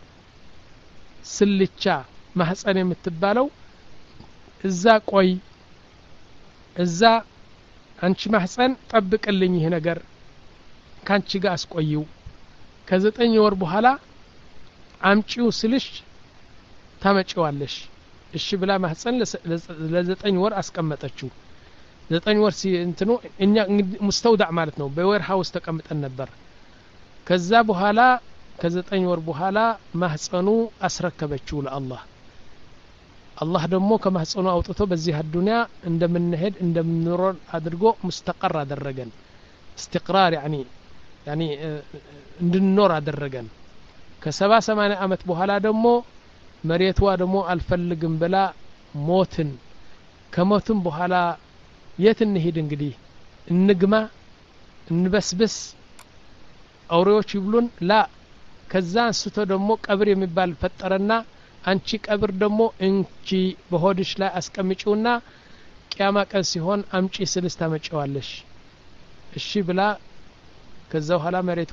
ስልቻ ማህፀን የምትባለው እዛ ቆይ እዛ አንቺ ማህፀን ጠብቅልኝ ይሄ ነገር ካንቺ ጋር አስቆይው ከዘጠኝ ወር በኋላ አምጪው ስልሽ ታመጪዋለሽ እሺ ብላ ማህፀን ለዘጠኝ ወር አስቀመጠችው ዘጠኝ ወር ሲ እንትኑ እኛ مستودع ማለት ነው በዌር ሃውስ ተቀምጠን ነበር ከዛ በኋላ ከዘጠኝ ወር በኋላ ማህፀኑ አስረከበችው ለአላህ አላህ ደግሞ ከማህፀኑ አውጥቶ በዚህ አዱንያ እንደምንሄድ እንደምንኖር አድርጎ مستقر አደረገን استقرار يعني يعني እንድንኖር አደረገን ከሰባ ሰማንያ አመት በኋላ ደግሞ መሬቷ ደግሞ አልፈልግም ብላ ሞትን ከሞትን በኋላ የት እንሄድ እንግዲህ እንግማ እንበስብስ አውሬዎች ይብሉን ላ ከዛ አንስቶ ደግሞ ቀብር የሚባል ፈጠረና አንቺ ቀብር ደግሞ እንቺ በሆድሽ ላይ አስቀምጪውና ቂያማ ቀን ሲሆን አምጪ ስልስ ታመጪዋለሽ እሺ ብላ ከዛ በኋላ መሬቷ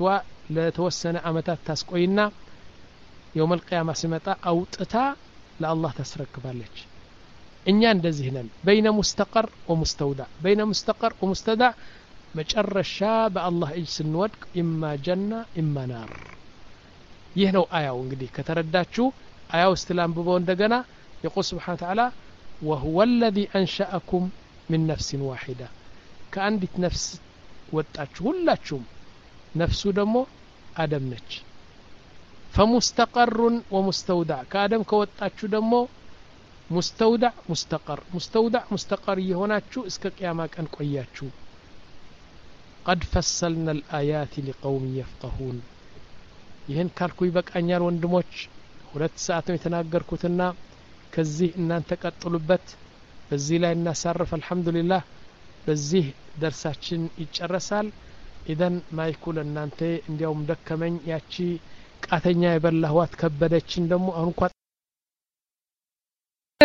ለተወሰነ አመታት ታስቆይና يوم القيامة سمتا أوطتا لله تسركبالج እኛ እንደዚህ ነን بين مستقر ومستودع بين مستقر ومستودع መጨረሻ በአላህ እጅ ስንወድቅ إما جنة إما نار ይህ ነው አያው እንግዲህ ከተረዳችሁ አያው استلانبበው እንደገና يقول سبحانه وتعالى وهو الذي أنشأكم من نفس واحدة كأندت نفس ወጣችሁ ሁላችሁም ነፍሱ ደግሞ አደም ነች فمستقر ومستودع كادم كوطاچو دمو مستودع مستقر مستودع مستقر يهوناچو اسك قيامه كن قياچو قد فصلنا الآيات لقوم يفقهون ይህን ካልኩ ይበቃኛል ወንድሞች ሁለት ሰዓት ነው የተናገርኩትና ከዚህ እናንተ ቀጥሉበት በዚህ ላይ እናሳርፍ አልহামዱሊላህ በዚህ ደርሳችን ይጨረሳል ኢደን ማይኩል እናንተ እንዲያውም ደከመኝ ያቺ ቃተኛ የበላህዋት ከበደችን ደግሞ አሁን